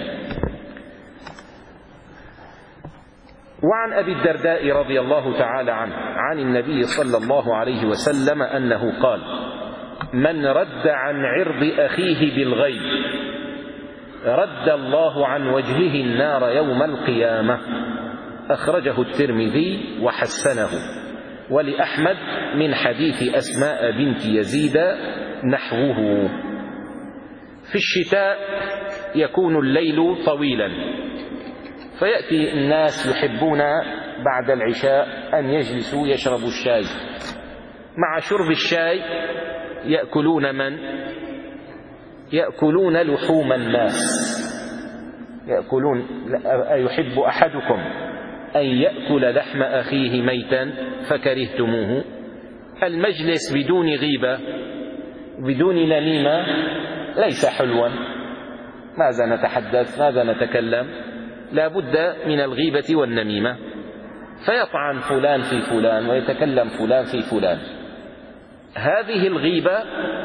وعن أبي الدرداء رضي الله تعالى عنه عن النبي صلى الله عليه وسلم أنه قال: من رد عن عرض أخيه بالغيب رد الله عن وجهه النار يوم القيامة. أخرجه الترمذي وحسنه، ولأحمد من حديث أسماء بنت يزيد نحوه. في الشتاء يكون الليل طويلا، فيأتي الناس يحبون بعد العشاء أن يجلسوا يشربوا الشاي. مع شرب الشاي يأكلون من؟ يأكلون لحوم الناس. يأكلون. أيحب أحدكم أن يأكل لحم أخيه ميتا فكرهتموه؟ المجلس بدون غيبة بدون نميمة ليس حلوا. ماذا نتحدث؟ ماذا نتكلم؟ لا بد من الغيبة والنميمة. فيطعن فلان في فلان ويتكلم فلان في فلان. هذه الغيبة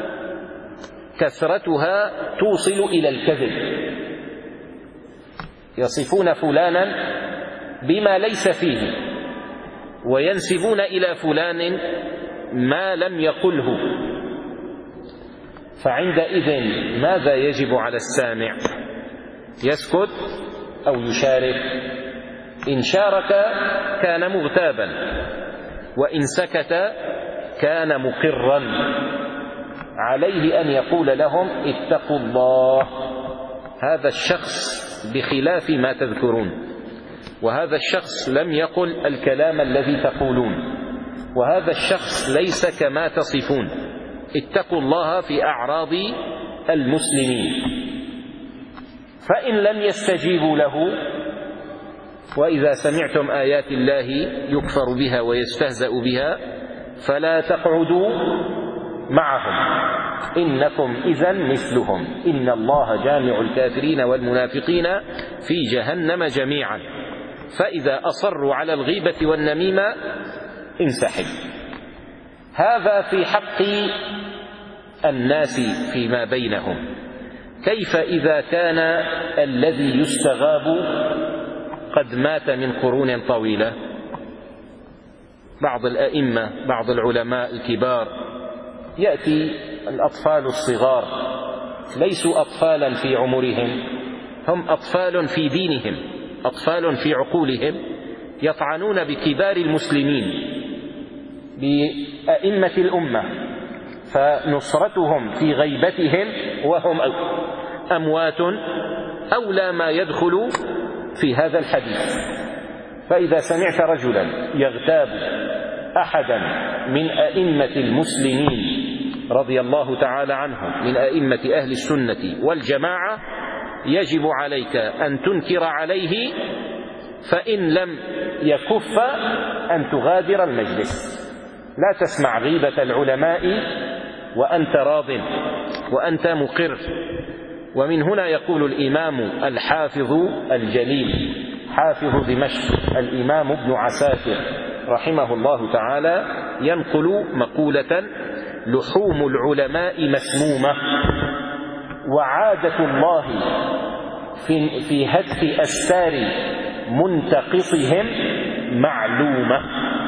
كثرتها توصل إلى الكذب. يصفون فلانا بما ليس فيه وينسبون إلى فلان ما لم يقله. فعندئذ ماذا يجب على السامع؟ يسكت أو يشارك؟ إن شارك كان مغتابا، وإن سكت كان مقرا. عليه أن يقول لهم: اتقوا الله، هذا الشخص بخلاف ما تذكرون، وهذا الشخص لم يقل الكلام الذي تقولون، وهذا الشخص ليس كما تصفون. اتقوا الله في أعراض المسلمين. فإن لم يستجيبوا له: وإذا سمعتم آيات الله يكفر بها ويستهزأ بها فلا تقعدوا معهم إنكم إذن مثلهم إن الله جامع الكافرين والمنافقين في جهنم جميعا. فإذا أصروا على الغيبة والنميمة انسحب. هذا في حق الناس فيما بينهم. كيف إذا كان الذي يستغاب قد مات من قرون طويلة؟ بعض الأئمة، بعض العلماء الكبار، يأتي الأطفال الصغار ليسوا أطفالا في عمرهم، هم أطفال في دينهم، أطفال في عقولهم، يطعنون بكبار المسلمين، بأئمة الأمة، فنصرتهم في غيبتهم وهم أموات أولى ما يدخل في هذا الحديث. فإذا سمعت رجلا يغتاب أحدا من أئمة المسلمين رضي الله تعالى عنهم من أئمة أهل السنة والجماعة يجب عليك أن تنكر عليه، فإن لم يكف أن تغادر المجلس. لا تسمع غيبة العلماء وأنت راض وأنت مقر. ومن هنا يقول الإمام الحافظ الجليل حافظ دمشق الإمام ابن عساكر رحمه الله تعالى ينقل مقولة: لحوم العلماء مسمومة، وعادة الله في, في هتك أستار منتقصهم معلومة.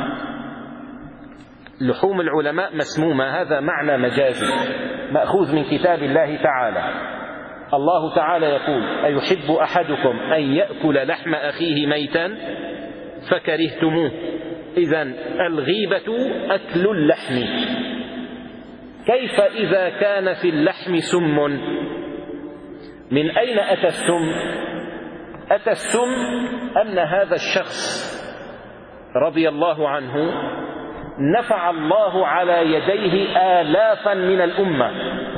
لحوم العلماء مسمومة، هذا معنى مجازي مأخوذ من كتاب الله تعالى. الله تعالى يقول: أيحب أحدكم أن يأكل لحم أخيه ميتا فكرهتموه. إذن الغيبة أكل اللحم. كيف إذا كان في اللحم سم؟ من أين أتى السم؟ أتى السم أن هذا الشخص رضي الله عنه نفع الله على يديه آلافا من الأمة.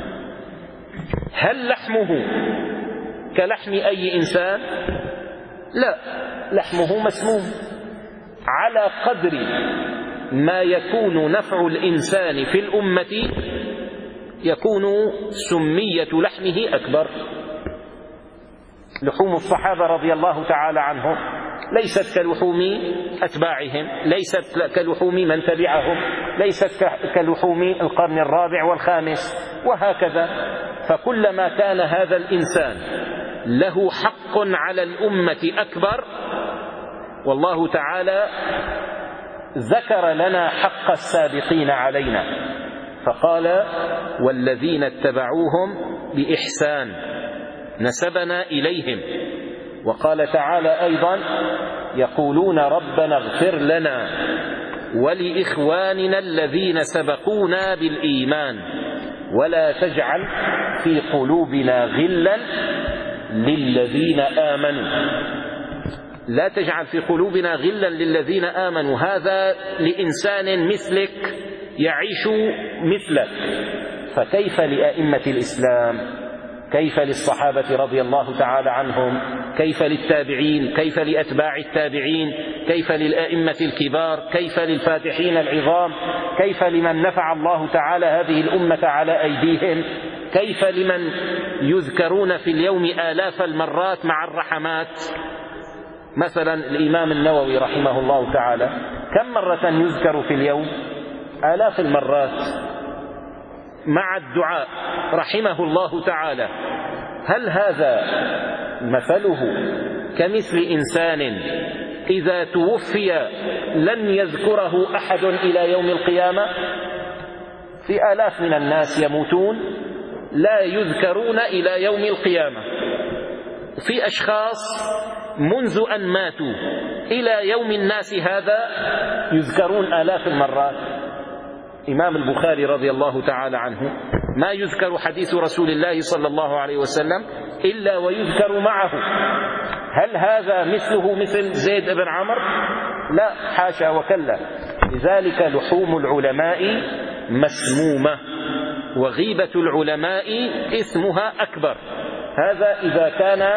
هل لحمه كلحم أي إنسان؟ لا، لحمه مسموم. على قدر ما يكون نفع الإنسان في الأمة يكون سمية لحمه أكبر. لحوم الصحابة رضي الله تعالى عنهم ليست كلحوم أتباعهم، ليست كلحوم من تبعهم، ليست كلحوم القرن الرابع والخامس، وهكذا. فكلما كان هذا الإنسان له حق على الأمة أكبر، والله تعالى ذكر لنا حق السابقين علينا فقال: والذين اتبعوهم بإحسان نسبنا إليهم. وقال تعالى أيضا: يقولون ربنا اغفر لنا ولإخواننا الذين سبقونا بالإيمان ولا تجعل في قلوبنا غلا للذين آمنوا. لا تجعل في قلوبنا غلا للذين آمنوا، هذا لإنسان مثلك يعيش مثلك. فكيف لأئمة الإسلام؟ كيف للصحابة رضي الله تعالى عنهم؟ كيف للتابعين؟ كيف لأتباع التابعين؟ كيف للأئمة الكبار؟ كيف للفاتحين العظام؟ كيف لمن نفع الله تعالى هذه الأمة على أيديهم؟ كيف لمن يذكرون في اليوم آلاف المرات مع الرحمات؟ مثلا الإمام النووي رحمه الله تعالى كم مرة يذكر في اليوم؟ آلاف المرات مع الدعاء رحمه الله تعالى. هل هذا مثله كمثل إنسان إذا توفي لن يذكره أحد إلى يوم القيامة؟ في آلاف من الناس يموتون لا يذكرون إلى يوم القيامة، في أشخاص منذ أن ماتوا إلى يوم الناس هذا يذكرون آلاف المرات. إمام البخاري رضي الله تعالى عنه ما يذكر حديث رسول الله صلى الله عليه وسلم إلا ويذكر معه. هل هذا مثله مثل زيد بن عمرو؟ لا، حاشا وكلا. لذلك لحوم العلماء مسمومة، وغيبة العلماء إثمها أكبر. هذا إذا كان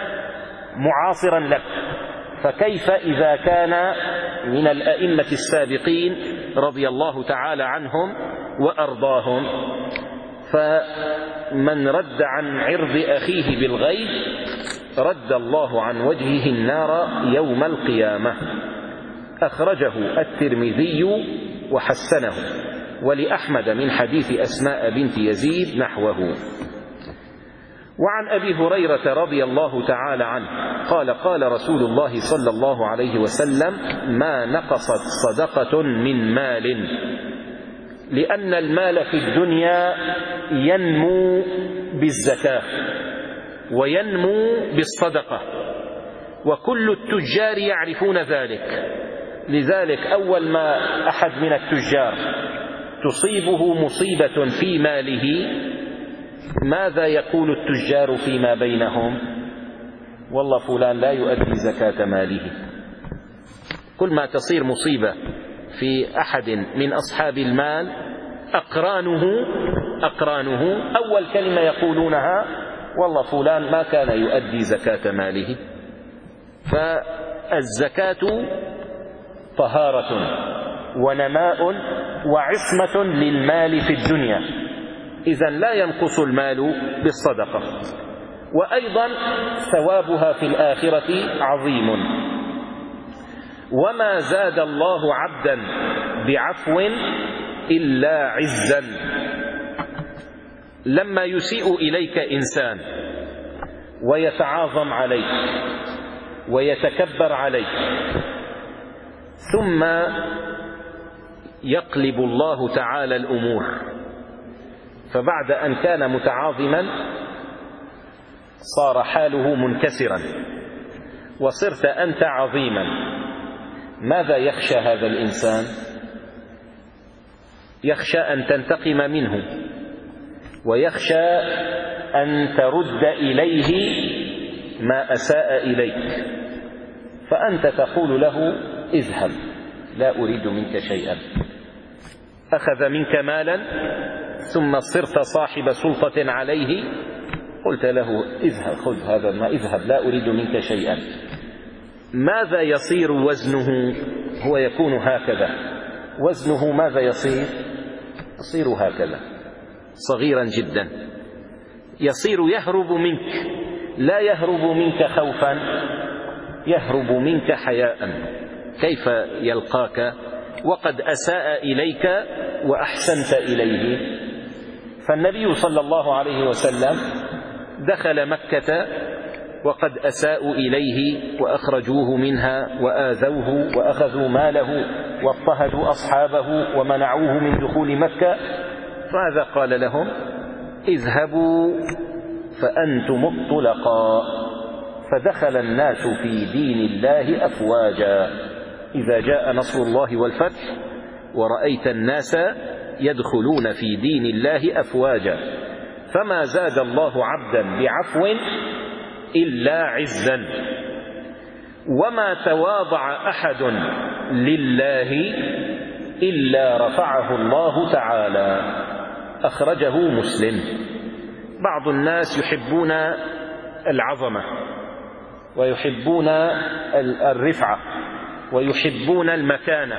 معاصرا لك، فكيف إذا كان من الأئمة السابقين رضي الله تعالى عنهم وأرضاهم؟ فمن رد عن عرض أخيه بالغيب رد الله عن وجهه النار يوم القيامة. أخرجه الترمذي وحسنه، ولأحمد من حديث أسماء بنت يزيد نحوه. وعن أبي هريرة رضي الله تعالى عنه قال: قال رسول الله صلى الله عليه وسلم: ما نقصت صدقة من مال، لأن المال في الدنيا ينمو بالزكاة وينمو بالصدقة، وكل التجار يعرفون ذلك. لذلك أول ما أحد من التجار تصيبه مصيبة في ماله ماذا يقول التجار فيما بينهم؟ والله فلان لا يؤدي زكاة ماله. كل ما تصير مصيبة في أحد من أصحاب المال أقرانه أقرانه أول كلمة يقولونها: والله فلان ما كان يؤدي زكاة ماله. فالزكاة طهارة ونماء وعصمة للمال في الدنيا، إذن لا ينقص المال بالصدقة، وأيضا ثوابها في الآخرة عظيم. وما زاد الله عبدا بعفو إلا عزا. لما يسيء إليك إنسان ويتعاظم عليك ويتكبر عليك ثم يقلب الله تعالى الأمور، فبعد أن كان متعاظما صار حاله منكسرا وصرت أنت عظيما، ماذا يخشى هذا الإنسان؟ يخشى أن تنتقم منه، ويخشى أن ترد إليه ما أساء إليك، فأنت تقول له: اذهب، لا أريد منك شيئا. أخذ منك مالا ثم صرت صاحب سلطة عليه، قلت له: اذهب، خذ هذا المال، اذهب، لا أريد منك شيئا. ماذا يصير وزنه؟ هو يكون هكذا، وزنه ماذا يصير؟ يصير هكذا، صغيرا جدا، يصير يهرب منك، لا يهرب منك خوفا، يهرب منك حياء. كيف يلقاك وقد أساء إليك وأحسنت إليه؟ فالنبي صلى الله عليه وسلم دخل مكة وقد أساءوا إليه وأخرجوه منها وآذوه وأخذوا ماله واضطهدوا أصحابه ومنعوه من دخول مكة، فماذا قال لهم؟ اذهبوا فأنتم الطلقاء. فدخل الناس في دين الله أفواجا. إذا جاء نصر الله والفتح ورأيت الناس يدخلون في دين الله أفواجا. فما زاد الله عبدا بعفو إلا عزا، وما تواضع أحد لله إلا رفعه الله تعالى. أخرجه مسلم. بعض الناس يحبون العظمة ويحبون الرفعة ويحبون المكانة،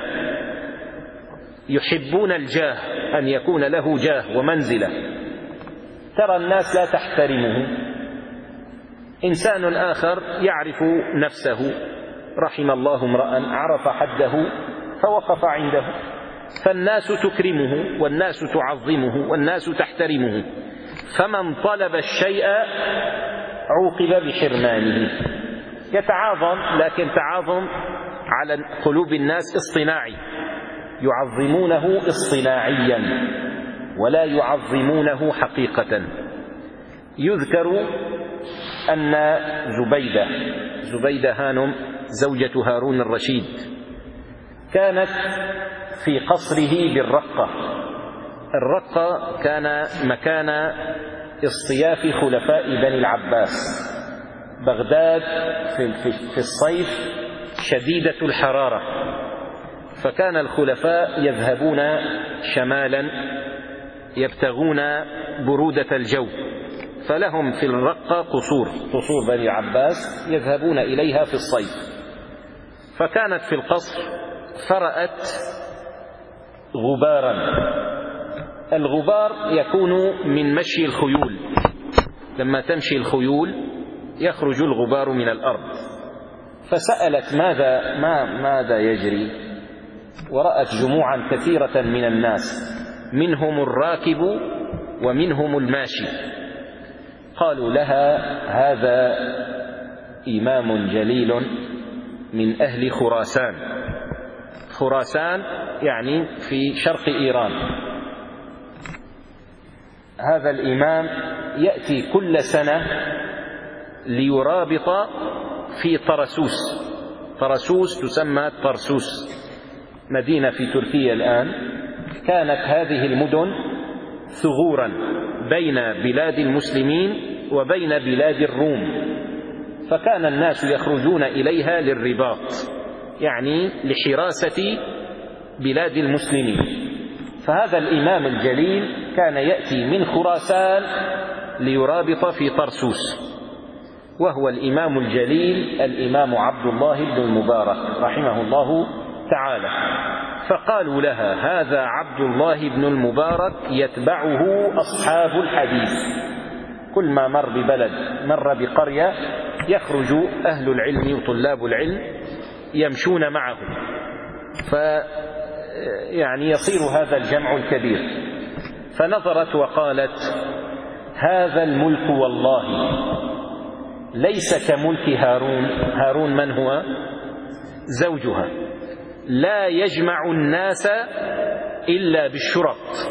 يحبون الجاه، أن يكون له جاه ومنزلة. ترى الناس لا تحترمه. إنسان آخر يعرف نفسه، رحم الله امرأ عرف حده فوقف عنده، فالناس تكرمه والناس تعظمه والناس تحترمه. فمن طلب الشيء عوقب بحرمانه. يتعاظم، لكن تعاظم على قلوب الناس اصطناعي، يعظمونه اصطناعيا ولا يعظمونه حقيقة. يذكر أن زبيدة زبيدة هانم زوجة هارون الرشيد كانت في قصره بالرقة. الرقة كان مكان اصطياف خلفاء بني العباس. بغداد في الصيف شديدة الحرارة، فكان الخلفاء يذهبون شمالا يبتغون برودة الجو، فلهم في الرقة قصور قصور بني العباس يذهبون إليها في الصيف. فكانت في القصر فرأت غبارا. الغبار يكون من مشي الخيول، لما تمشي الخيول يخرج الغبار من الأرض. فسألت ماذا ما ماذا يجري، ورأت جموعا كثيرة من الناس، منهم الراكب ومنهم الماشي. قالوا لها: هذا إمام جليل من أهل خراسان. خراسان يعني في شرق إيران. هذا الإمام يأتي كل سنة ليرابط في طرسوس. طرسوس تسمى طرسوس، مدينة في تركيا الآن. كانت هذه المدن ثغورا بين بلاد المسلمين وبين بلاد الروم، فكان الناس يخرجون إليها للرباط. يعني لحراسة بلاد المسلمين. فهذا الإمام الجليل كان يأتي من خراسان ليرابط في طرسوس، وهو الإمام الجليل الإمام عبد الله بن المبارك رحمه الله تعالى. فقالوا لها: هذا عبد الله بن المبارك يتبعه أصحاب الحديث، كل ما مر ببلد مر بقرية يخرج أهل العلم وطلاب العلم يمشون معه، فيعني يصير هذا الجمع الكبير. فنظرت وقالت: هذا الملك والله ليس كملك هارون. هارون من هو؟ زوجها. لا يجمع الناس إلا بالشرط.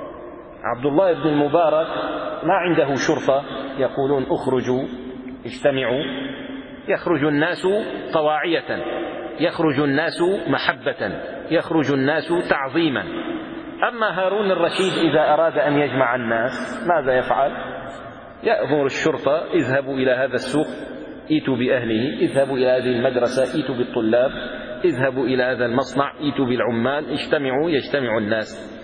عبد الله بن المبارك ما عنده شرطة يقولون اخرجوا اجتمعوا، يخرج الناس طواعية، يخرج الناس محبة، يخرج الناس تعظيما. أما هارون الرشيد إذا أراد أن يجمع الناس ماذا يفعل؟ يأمر الشرطة: اذهبوا إلى هذا السوق ائتوا بأهله، اذهبوا إلى هذه المدرسة ائتوا بالطلاب، اذهبوا إلى هذا المصنع ائتوا بالعمال، اجتمعوا يجتمع الناس.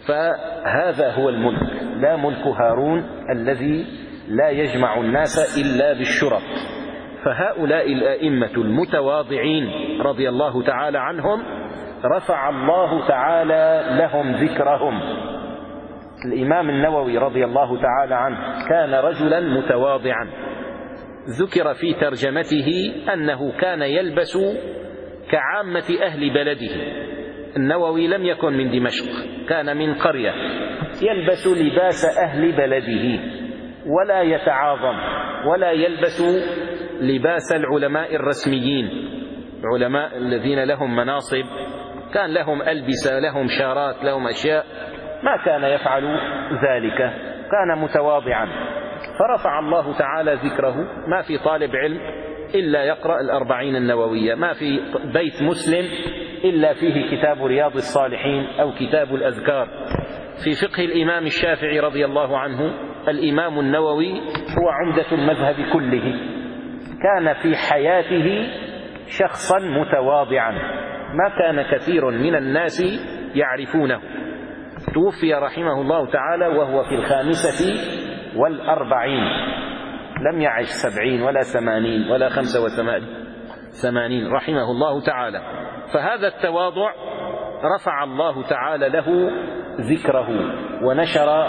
فهذا هو الملك، لا ملك هارون الذي لا يجمع الناس إلا بالشرط. فهؤلاء الأئمة المتواضعين رضي الله تعالى عنهم رفع الله تعالى لهم ذكرهم. الإمام النووي رضي الله تعالى عنه كان رجلا متواضعا، ذكر في ترجمته أنه كان يلبس كعامة أهل بلده. النووي لم يكن من دمشق، كان من قرية، يلبس لباس أهل بلده ولا يتعاظم ولا يلبس لباس العلماء الرسميين، علماء الذين لهم مناصب كان لهم ألبسة، لهم شارات، لهم أشياء، ما كان يفعل ذلك، كان متواضعا. فرفع الله تعالى ذكره. ما في طالب علم إلا يقرأ الأربعين النووية، ما في بيت مسلم إلا فيه كتاب رياض الصالحين أو كتاب الأذكار. في فقه الإمام الشافعي رضي الله عنه الإمام النووي هو عمدة المذهب كله، كان في حياته شخصا متواضعا ما كان كثير من الناس يعرفونه. توفي رحمه الله تعالى وهو في الخامسة والأربعين، لم يعش سبعين ولا ثمانين ولا خمسة وثمانين رحمه الله تعالى. فهذا التواضع رفع الله تعالى له ذكره ونشر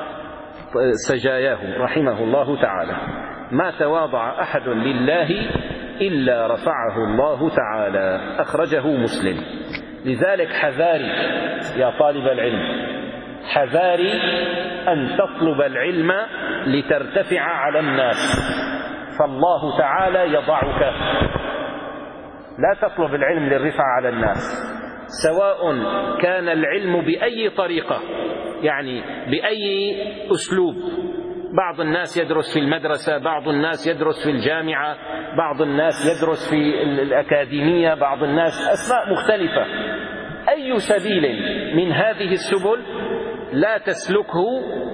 سجاياه رحمه الله تعالى. ما تواضع أحد لله إلا رفعه الله تعالى، أخرجه مسلم. لذلك حذاري يا طالب العلم، حذاري أن تطلب العلم لترتفع على الناس، فالله تعالى يضعك. لا تطلب العلم للرفع على الناس، سواء كان العلم بأي طريقة، يعني بأي أسلوب. بعض الناس يدرس في المدرسة، بعض الناس يدرس في الجامعة، بعض الناس يدرس في الأكاديمية، بعض الناس أسماء مختلفة. أي سبيل من هذه السبل لا تسلكه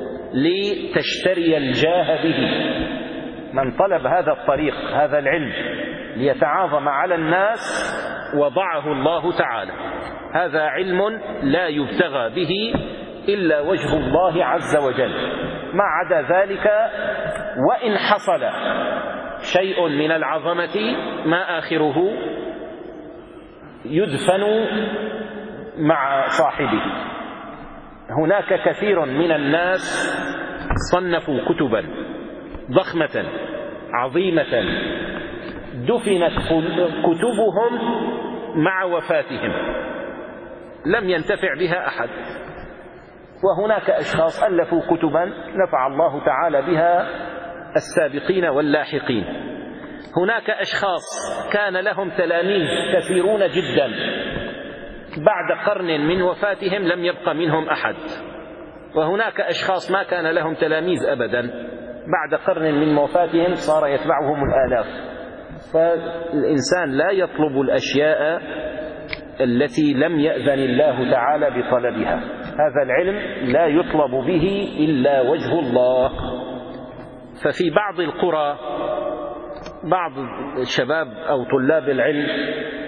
لتشتري الجاه به. من طلب هذا الطريق، هذا العلم، ليتعاظم على الناس وضعه الله تعالى. هذا علم لا يبتغى به إلا وجه الله عز وجل. ما عدا ذلك وإن حصل شيء من العظمة ما آخره يدفن مع صاحبه. هناك كثير من الناس صنفوا كتبا ضخمة عظيمة دفنت كتبهم مع وفاتهم، لم ينتفع بها أحد. وهناك أشخاص ألفوا كتبا نفع الله تعالى بها السابقين واللاحقين. هناك أشخاص كان لهم تلاميذ كثيرون جدا، بعد قرن من وفاتهم لم يبق منهم أحد. وهناك أشخاص ما كان لهم تلاميذ أبدا، بعد قرن من وفاتهم صار يتبعهم الآلاف. فالإنسان لا يطلب الأشياء التي لم يأذن الله تعالى بطلبها. هذا العلم لا يطلب به إلا وجه الله. ففي بعض القرى بعض الشباب أو طلاب العلم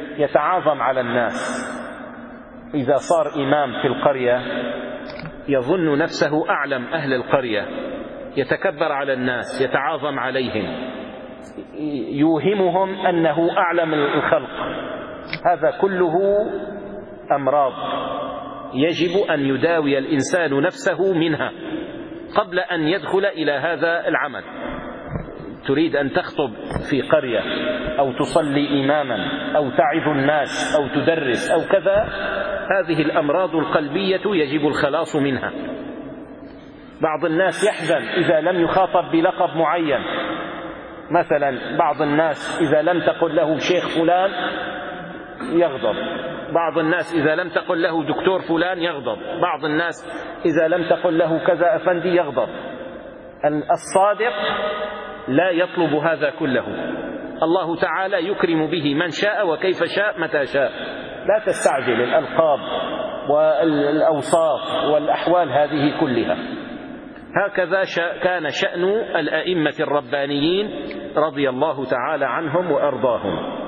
يتعاظم على الناس. إذا صار إمام في القرية يظن نفسه أعلم أهل القرية، يتكبر على الناس، يتعاظم عليهم، يوهمهم أنه أعلم الخلق. هذا كله أمراض يجب أن يداوي الإنسان نفسه منها قبل أن يدخل إلى هذا العمل. تريد أن تخطب في قرية أو تصلي إماما أو تعظ الناس أو تدرس أو كذا، هذه الأمراض القلبية يجب الخلاص منها. بعض الناس يحزن إذا لم يخاطب بلقب معين، مثلا بعض الناس إذا لم تقل له شيخ فلان يغضب، بعض الناس إذا لم تقل له دكتور فلان يغضب، بعض الناس إذا لم تقل له كذا أفندي يغضب. الصادق لا يطلب هذا كله. الله تعالى يكرم به من شاء وكيف شاء متى شاء. لا تستعجل الألقاب والأوصاف والأحوال هذه كلها. هكذا كان شأن الأئمة الربانيين رضي الله تعالى عنهم وأرضاهم.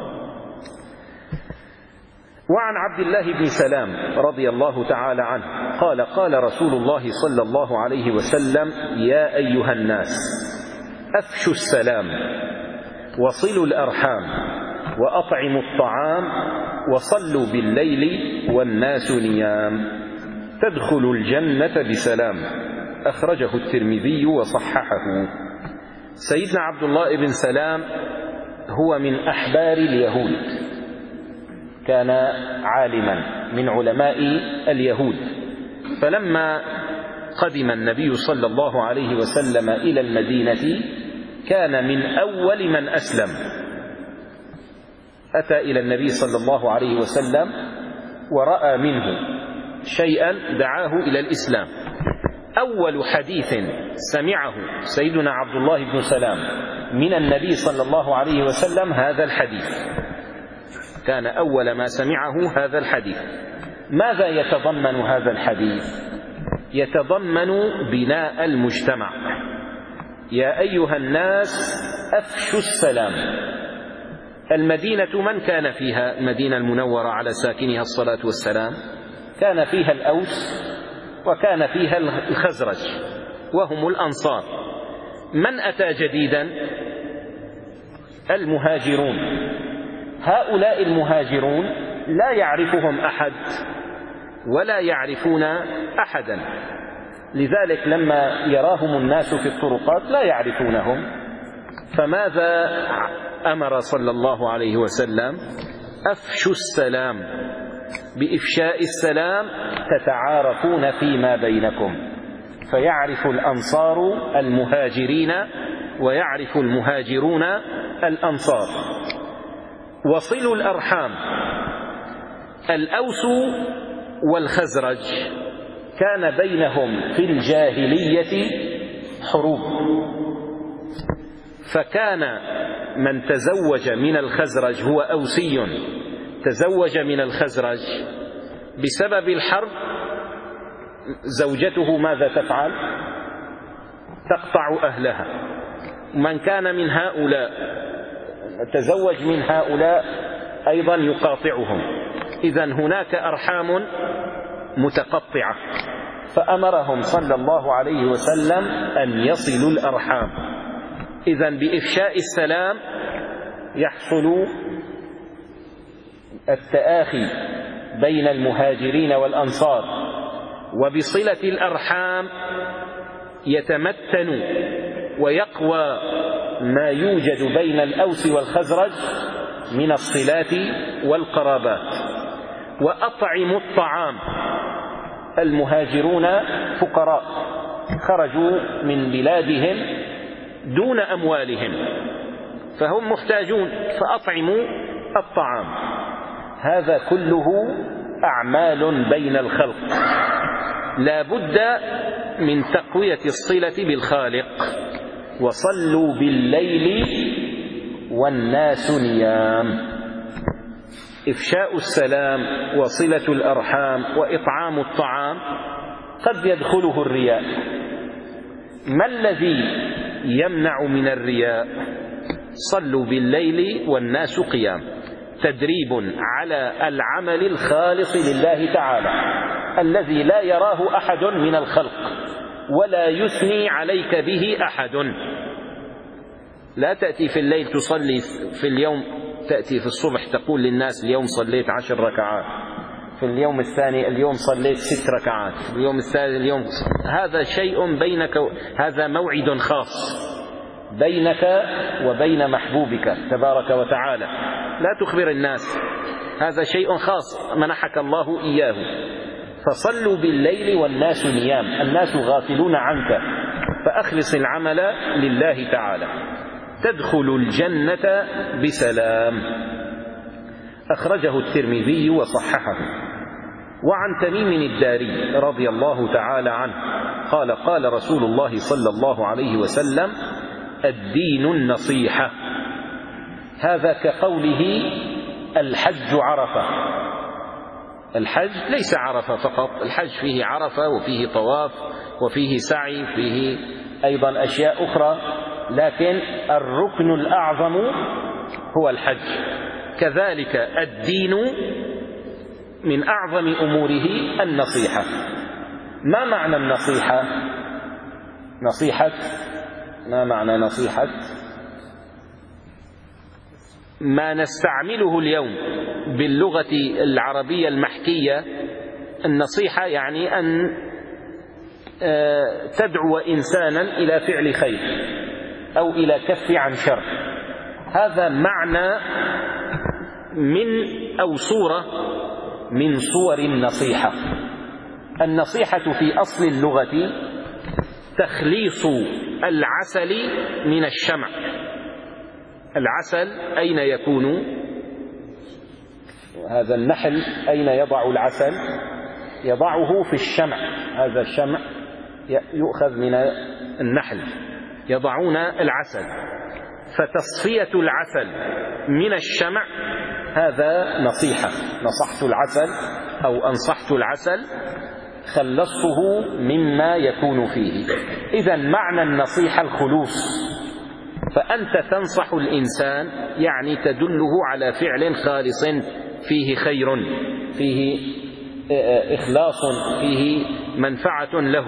وعن عبد الله بن سلام رضي الله تعالى عنه قال قال رسول الله صلى الله عليه وسلم: يا أيها الناس أفشوا السلام وصلوا الأرحام وأطعموا الطعام وصلوا بالليل والناس نيام تدخلوا الجنة بسلام. أخرجه الترمذي وصححه. سيدنا عبد الله بن سلام هو من أحبار اليهود، كان عالما من علماء اليهود. فلما قدم النبي صلى الله عليه وسلم إلى المدينة كان من أول من أسلم. أتى إلى النبي صلى الله عليه وسلم ورأى منه شيئا دعاه إلى الإسلام. أول حديث سمعه سيدنا عبد الله بن سلام من النبي صلى الله عليه وسلم هذا الحديث، كان أول ما سمعه هذا الحديث. ماذا يتضمن هذا الحديث؟ يتضمن بناء المجتمع. يا أيها الناس أفشوا السلام. المدينة من كان فيها؟ المدينة المنورة على ساكنها الصلاة والسلام، كان فيها الأوس وكان فيها الخزرج وهم الأنصار. من أتى جديدا؟ المهاجرون. هؤلاء المهاجرون لا يعرفهم أحد ولا يعرفون أحدا، لذلك لما يراهم الناس في الطرقات لا يعرفونهم. فماذا أمر صلى الله عليه وسلم؟ أفشوا السلام. بإفشاء السلام تتعارفون فيما بينكم، فيعرف الأنصار المهاجرين ويعرف المهاجرون الأنصار. وصلوا الأرحام. الأوس والخزرج كان بينهم في الجاهلية حروب، فكان من تزوج من الخزرج هو أوسي تزوج من الخزرج بسبب الحرب، زوجته ماذا تفعل؟ تقطع أهلها. من كان من هؤلاء تزوج من هؤلاء أيضا يقاطعهم. إذن هناك أرحام متقطعة، فأمرهم صلى الله عليه وسلم أن يصلوا الأرحام. إذن بإفشاء السلام يحصل التآخي بين المهاجرين والأنصار، وبصلة الأرحام يتمتن ويقوى ما يوجد بين الأوس والخزرج من الصلات والقرابات. وأطعموا الطعام. المهاجرون فقراء خرجوا من بلادهم دون أموالهم، فهم محتاجون، فأطعموا الطعام. هذا كله أعمال بين الخلق، لا بد من تقوية الصلة بالخالق. وصلوا بالليل والناس نيام. إفشاء السلام وصلة الأرحام وإطعام الطعام قد يدخله الرياء. ما الذي يمنع من الرياء؟ صلوا بالليل والناس قيام. تدريب على العمل الخالص لله تعالى الذي لا يراه أحد من الخلق ولا يثني عليك به أحد. لا تأتي في الليل تصلي في اليوم، تأتي في الصبح تقول للناس اليوم صليت عشر ركعات، في اليوم الثاني اليوم صليت ست ركعات، في اليوم الثالث اليوم. هذا شيء بينك، هذا موعد خاص بينك وبين محبوبك تبارك وتعالى، لا تخبر الناس، هذا شيء خاص منحك الله إياه. فصلوا بالليل والناس نيام، الناس غافلون عنك، فأخلص العمل لله تعالى تدخل الجنة بسلام. أخرجه الترمذي وصححه. وعن تميم الداري رضي الله تعالى عنه قال قال رسول الله صلى الله عليه وسلم: الدين النصيحة. هذا كقوله الحج عرفة. الحج ليس عرفة فقط، الحج فيه عرفة وفيه طواف وفيه سعي، فيه أيضا أشياء أخرى، لكن الركن الأعظم هو الحج. كذلك الدين من أعظم أموره النصيحة. ما معنى النصيحة؟ نصيحة ما معنى نصيحة؟ ما نستعمله اليوم باللغة العربية المحكية، النصيحة يعني أن تدعو إنسانا إلى فعل خير أو إلى كف عن شر. هذا معنى من أو صورة من صور النصيحة. النصيحة في أصل اللغة تخليص العسل من الشمع. العسل أين يكون؟ هذا النحل أين يضع العسل؟ يضعه في الشمع. هذا الشمع يؤخذ من النحل، يضعون العسل. فتصفية العسل من الشمع هذا نصيحة. نصحت العسل أو أنصحت العسل، خلصته مما يكون فيه. إذن معنى النصيحة الخلوص. فأنت تنصح الإنسان يعني تدله على فعل خالص فيه خير، فيه إخلاص، فيه منفعة له.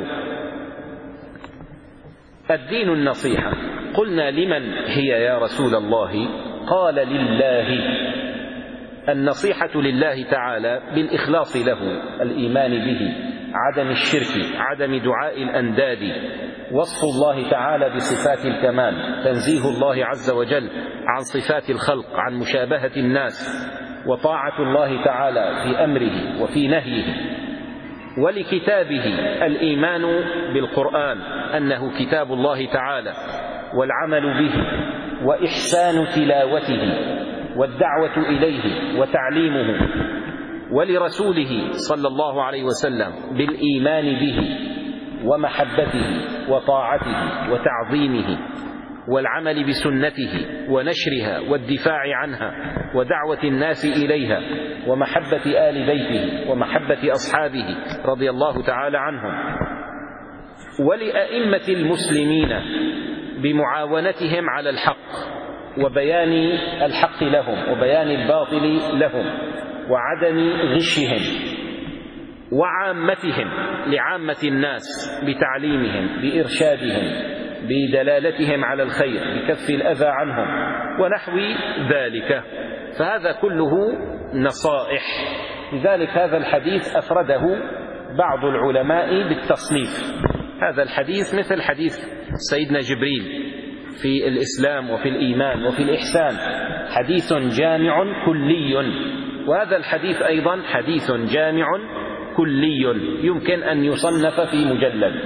الدين النصيحة. قلنا لمن هي يا رسول الله؟ قال لله. النصيحة لله تعالى بالإخلاص له، الإيمان به، عدم الشرك، عدم دعاء الأنداد، وصف الله تعالى بصفات الكمال، تنزيه الله عز وجل عن صفات الخلق، عن مشابهة الناس، وطاعة الله تعالى في أمره وفي نهيه. ولكتابه الإيمان بالقرآن أنه كتاب الله تعالى والعمل به وإحسان تلاوته والدعوة إليه وتعليمه. ولرسوله صلى الله عليه وسلم بالإيمان به ومحبته وطاعته وتعظيمه والعمل بسنته ونشرها والدفاع عنها ودعوة الناس إليها ومحبة آل بيته ومحبة أصحابه رضي الله تعالى عنهم. ولأئمة المسلمين بمعاونتهم على الحق وبيان الحق لهم وبيان الباطل لهم وعدم غشهم. وعامتهم لعامة الناس بتعليمهم بإرشادهم بدلالتهم على الخير بكف الأذى عنهم ونحو ذلك. فهذا كله نصائح. لذلك هذا الحديث أفرده بعض العلماء بالتصنيف. هذا الحديث مثل حديث سيدنا جبريل في الإسلام وفي الإيمان وفي الإحسان، حديث جامع كلي. وهذا الحديث أيضا حديث جامع كلي يمكن أن يصنف في مجلد.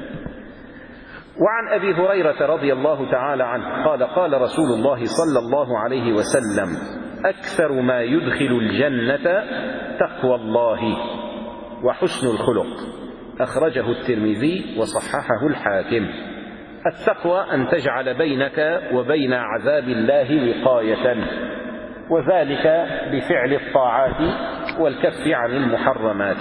وعن أبي هريرة رضي الله تعالى عنه قال قال رسول الله صلى الله عليه وسلم: أكثر ما يدخل الجنة تقوى الله وحسن الخلق. أخرجه الترمذي وصححه الحاكم. التقوى أن تجعل بينك وبين عذاب الله وقاية، وذلك بفعل الطاعات والكف عن المحرمات.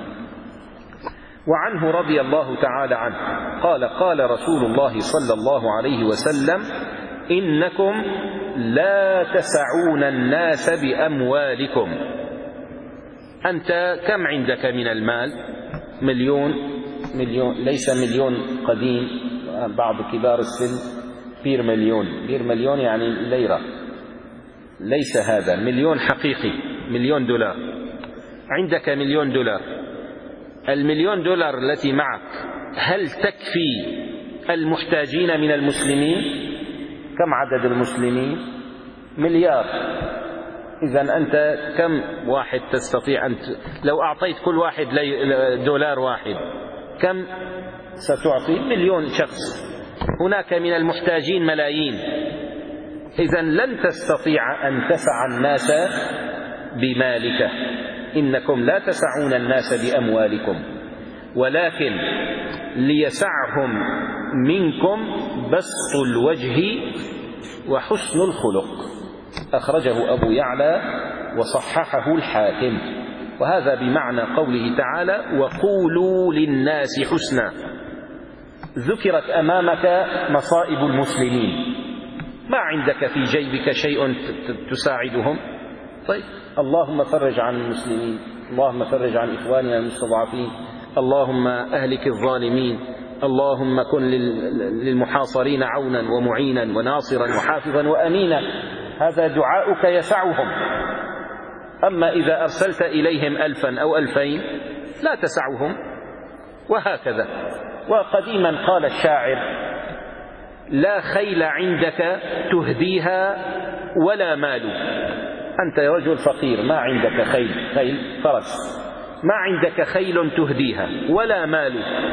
وعنه رضي الله تعالى عنه قال قال رسول الله صلى الله عليه وسلم: إنكم لا تسعون الناس بأموالكم. أنت كم عندك من المال؟ مليون مليون ليس مليون قديم، بعض كبار السن بير مليون، بير مليون يعني ليرة، ليس هذا مليون حقيقي، مليون دولار. عندك مليون دولار، المليون دولار التي معك هل تكفي المحتاجين من المسلمين؟ كم عدد المسلمين؟ مليار. إذن أنت كم واحد تستطيع أن لو أعطيت كل واحد دولار واحد كم ستعطي؟ مليون شخص. هناك من المحتاجين ملايين. إذن لن تستطيع أن تسع الناس بمالك، إنكم لا تسعون الناس بأموالكم، ولكن ليسعهم منكم بسط الوجه وحسن الخلق. أخرجه أبو يعلى وصححه الحاكم. وهذا بمعنى قوله تعالى: وقولوا للناس حسنا. ذكرت أمامك مصائب المسلمين، ما عندك في جيبك شيء تساعدهم؟ طيب، اللهم فرج عن المسلمين، اللهم فرج عن إخواننا المستضعفين، اللهم أهلك الظالمين، اللهم كن للمحاصرين عونا ومعينا وناصرا وحافظا وأمينا. هذا دعاؤك يسعهم. أما إذا أرسلت إليهم ألفا أو ألفين لا تسعهم. وهكذا. وقديما قال الشاعر: لا خيل عندك تهديها ولا مال. أنت يا رجل فقير، ما عندك خيل، خيل فرس، ما عندك خيل تهديها ولا مال،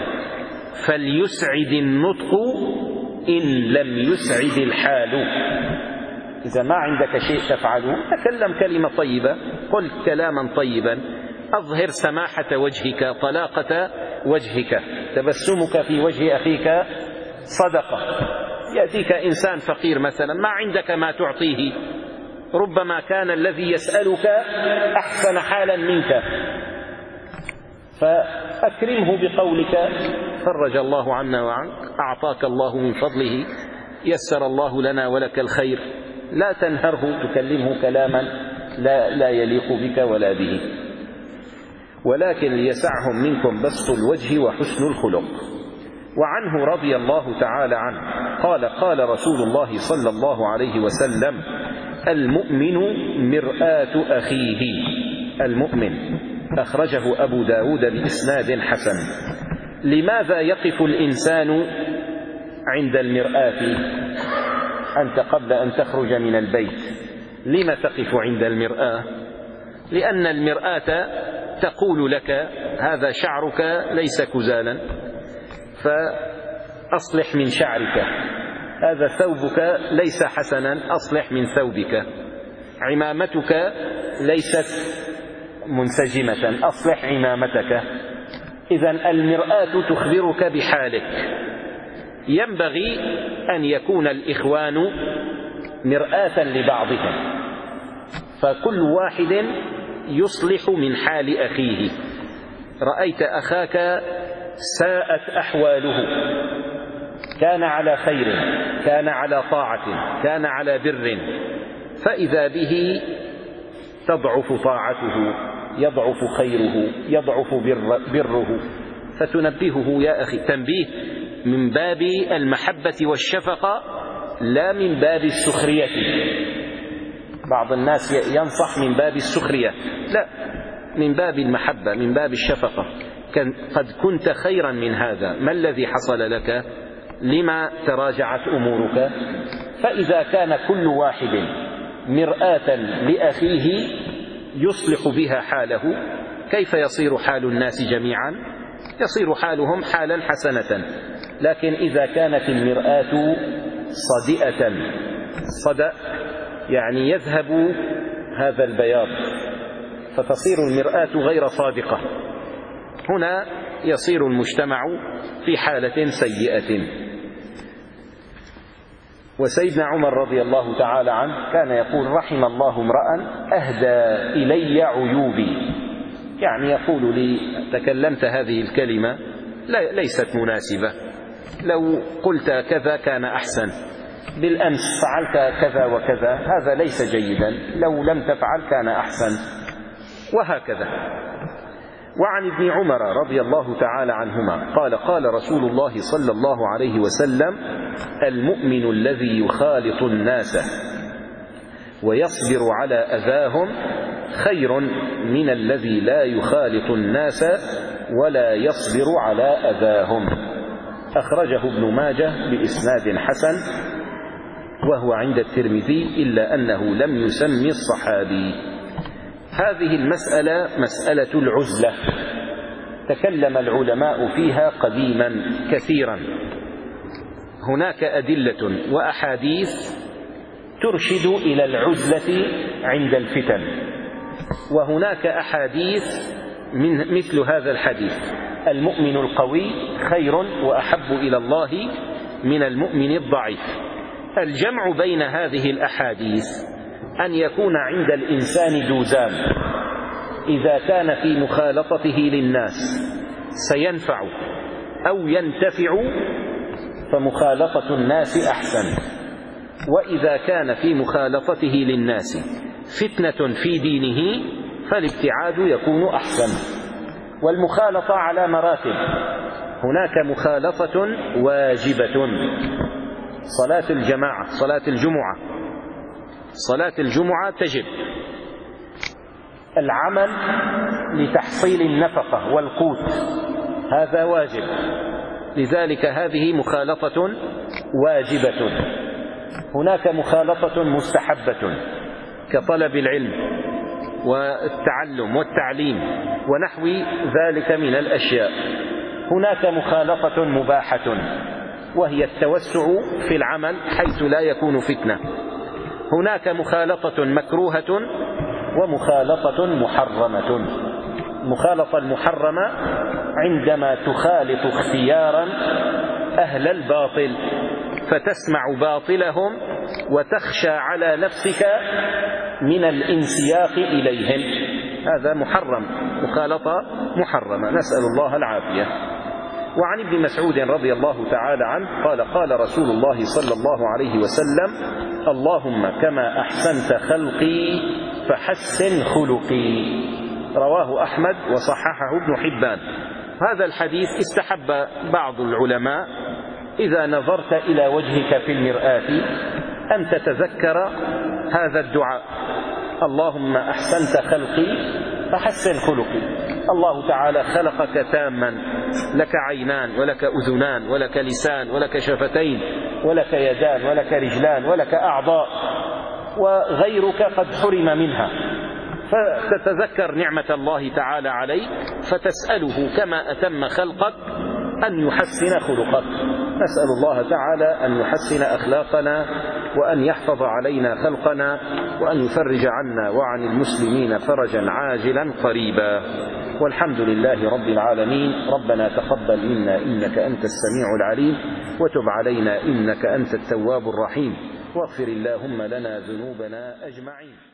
فليسعد النطق إن لم يسعد الحال. إذا ما عندك شيء تفعله تكلم كلمة طيبة، قل كلاما طيبا، أظهر سماحة وجهك، طلاقة وجهك، تبسمك في وجه أخيك صدقة. يأتيك إنسان فقير مثلا ما عندك ما تعطيه، ربما كان الذي يسألك أحسن حالا منك، فأكرمه بقولك: فرج الله عنا وعنك، أعطاك الله من فضله، يسر الله لنا ولك الخير. لا تنهره، تكلمه كلاما لا, لا يليق بك ولا به. ولكن ليسعهم منكم بسط الوجه وحسن الخلق. وعنه رضي الله تعالى عنه قال: قال رسول الله صلى الله عليه وسلم: المؤمن مرآة أخيه. المؤمن. أخرجه أبو داود بإسناد حسن. لماذا يقف الإنسان عند المرآة؟ أنت قبل أن تخرج من البيت لما تقف عند المرآة؟ لأن المرآة تقول لك: هذا شعرك ليس كزالا فأصلح من شعرك، هذا ثوبك ليس حسنا أصلح من ثوبك، عمامتك ليست منسجمة أصلح عمامتك. إذن المرآة تخبرك بحالك. ينبغي أن يكون الإخوان مرآة لبعضهم، فكل واحد يصلح من حال أخيه. رأيت أخاك ساءت أحواله، كان على خير، كان على طاعة، كان على بر، فإذا به تضعف طاعته، يضعف خيره، يضعف بر بره، فتنبهه يا أخي تنبيه من باب المحبة والشفقة لا من باب السخرية. بعض الناس ينصح من باب السخرية، لا، من باب المحبة، من باب الشفقة. قد كنت خيرا من هذا، ما الذي حصل لك؟ لما تراجعت أمورك؟ فإذا كان كل واحد مرآة لأخيه يصلح بها حاله، كيف يصير حال الناس جميعا؟ يصير حالهم حالا حسنة. لكن إذا كانت المرآة صدئة، صدأ يعني يذهب هذا البياض، فتصير المرآة غير صادقة، هنا يصير المجتمع في حالة سيئة. وسيدنا عمر رضي الله تعالى عنه كان يقول: رحم الله امرأ أهدى إلي عيوبي. يعني يقول لي: تكلمت هذه الكلمة ليست مناسبة، لو قلت كذا كان أحسن، بالأمس فعلت كذا وكذا، هذا ليس جيدا، لو لم تفعل كان أحسن، وهكذا. وعن ابن عمر رضي الله تعالى عنهما قال قال رسول الله صلى الله عليه وسلم: المؤمن الذي يخالط الناس ويصبر على أذاهم خير من الذي لا يخالط الناس ولا يصبر على أذاهم. أخرجه ابن ماجه بإسناد حسن، وهو عند الترمذي، إلا أنه لم يسمي الصحابي. هذه المسألة مسألة العزلة، تكلم العلماء فيها قديما كثيرا. هناك أدلة وأحاديث ترشد إلى العزلة عند الفتن، وهناك أحاديث من مثل هذا الحديث: المؤمن القوي خير وأحب إلى الله من المؤمن الضعيف. الجمع بين هذه الأحاديث أن يكون عند الإنسان جوزان: إذا كان في مخالطته للناس سينفع أو ينتفع فمخالطة الناس أحسن، وإذا كان في مخالطته للناس فتنة في دينه فالابتعاد يكون أحسن. والمخالطة على مراتب: هناك مخالطة واجبة، صلاة الجماعة، صلاة الجمعة، صلاة الجمعة تجب. العمل لتحصيل النفقة والقوت هذا واجب، لذلك هذه مخالطة واجبة. هناك مخالطة مستحبة كطلب العلم والتعلم والتعليم ونحو ذلك من الأشياء. هناك مخالطة مباحة، وهي التوسع في العمل حيث لا يكون فتنة. هناك مخالطة مكروهة ومخالطة محرمة. المخالطة المحرمة عندما تخالط اختيارا أهل الباطل فتسمع باطلهم وتخشى على نفسك من الانسياق إليهم، هذا محرم، مخالطة محرمة، نسأل الله العافية. وعن ابن مسعود رضي الله تعالى عنه قال قال رسول الله صلى الله عليه وسلم: اللهم كما أحسنت خلقي فحسن خلقي. رواه أحمد وصححه ابن حبان. هذا الحديث استحب بعض العلماء إذا نظرت إلى وجهك في المرآة أن تتذكر هذا الدعاء: اللهم أحسنت خلقي فحسن خلقي. الله تعالى خلقك تاما، لك عينان ولك أذنان ولك لسان ولك شفتين ولك يدان ولك رجلان ولك أعضاء، وغيرك قد حرم منها، فتتذكر نعمة الله تعالى عليك فتسأله كما أتم خلقك أن يحسن خلقك. نسأل الله تعالى أن يحسن أخلاقنا وأن يحفظ علينا خلقنا وأن يفرج عنا وعن المسلمين فرجا عاجلا قريبا. والحمد لله رب العالمين. ربنا تقبل منا إنك أنت السميع العليم، وتب علينا إنك أنت التواب الرحيم، واغفر اللهم لنا ذنوبنا أجمعين.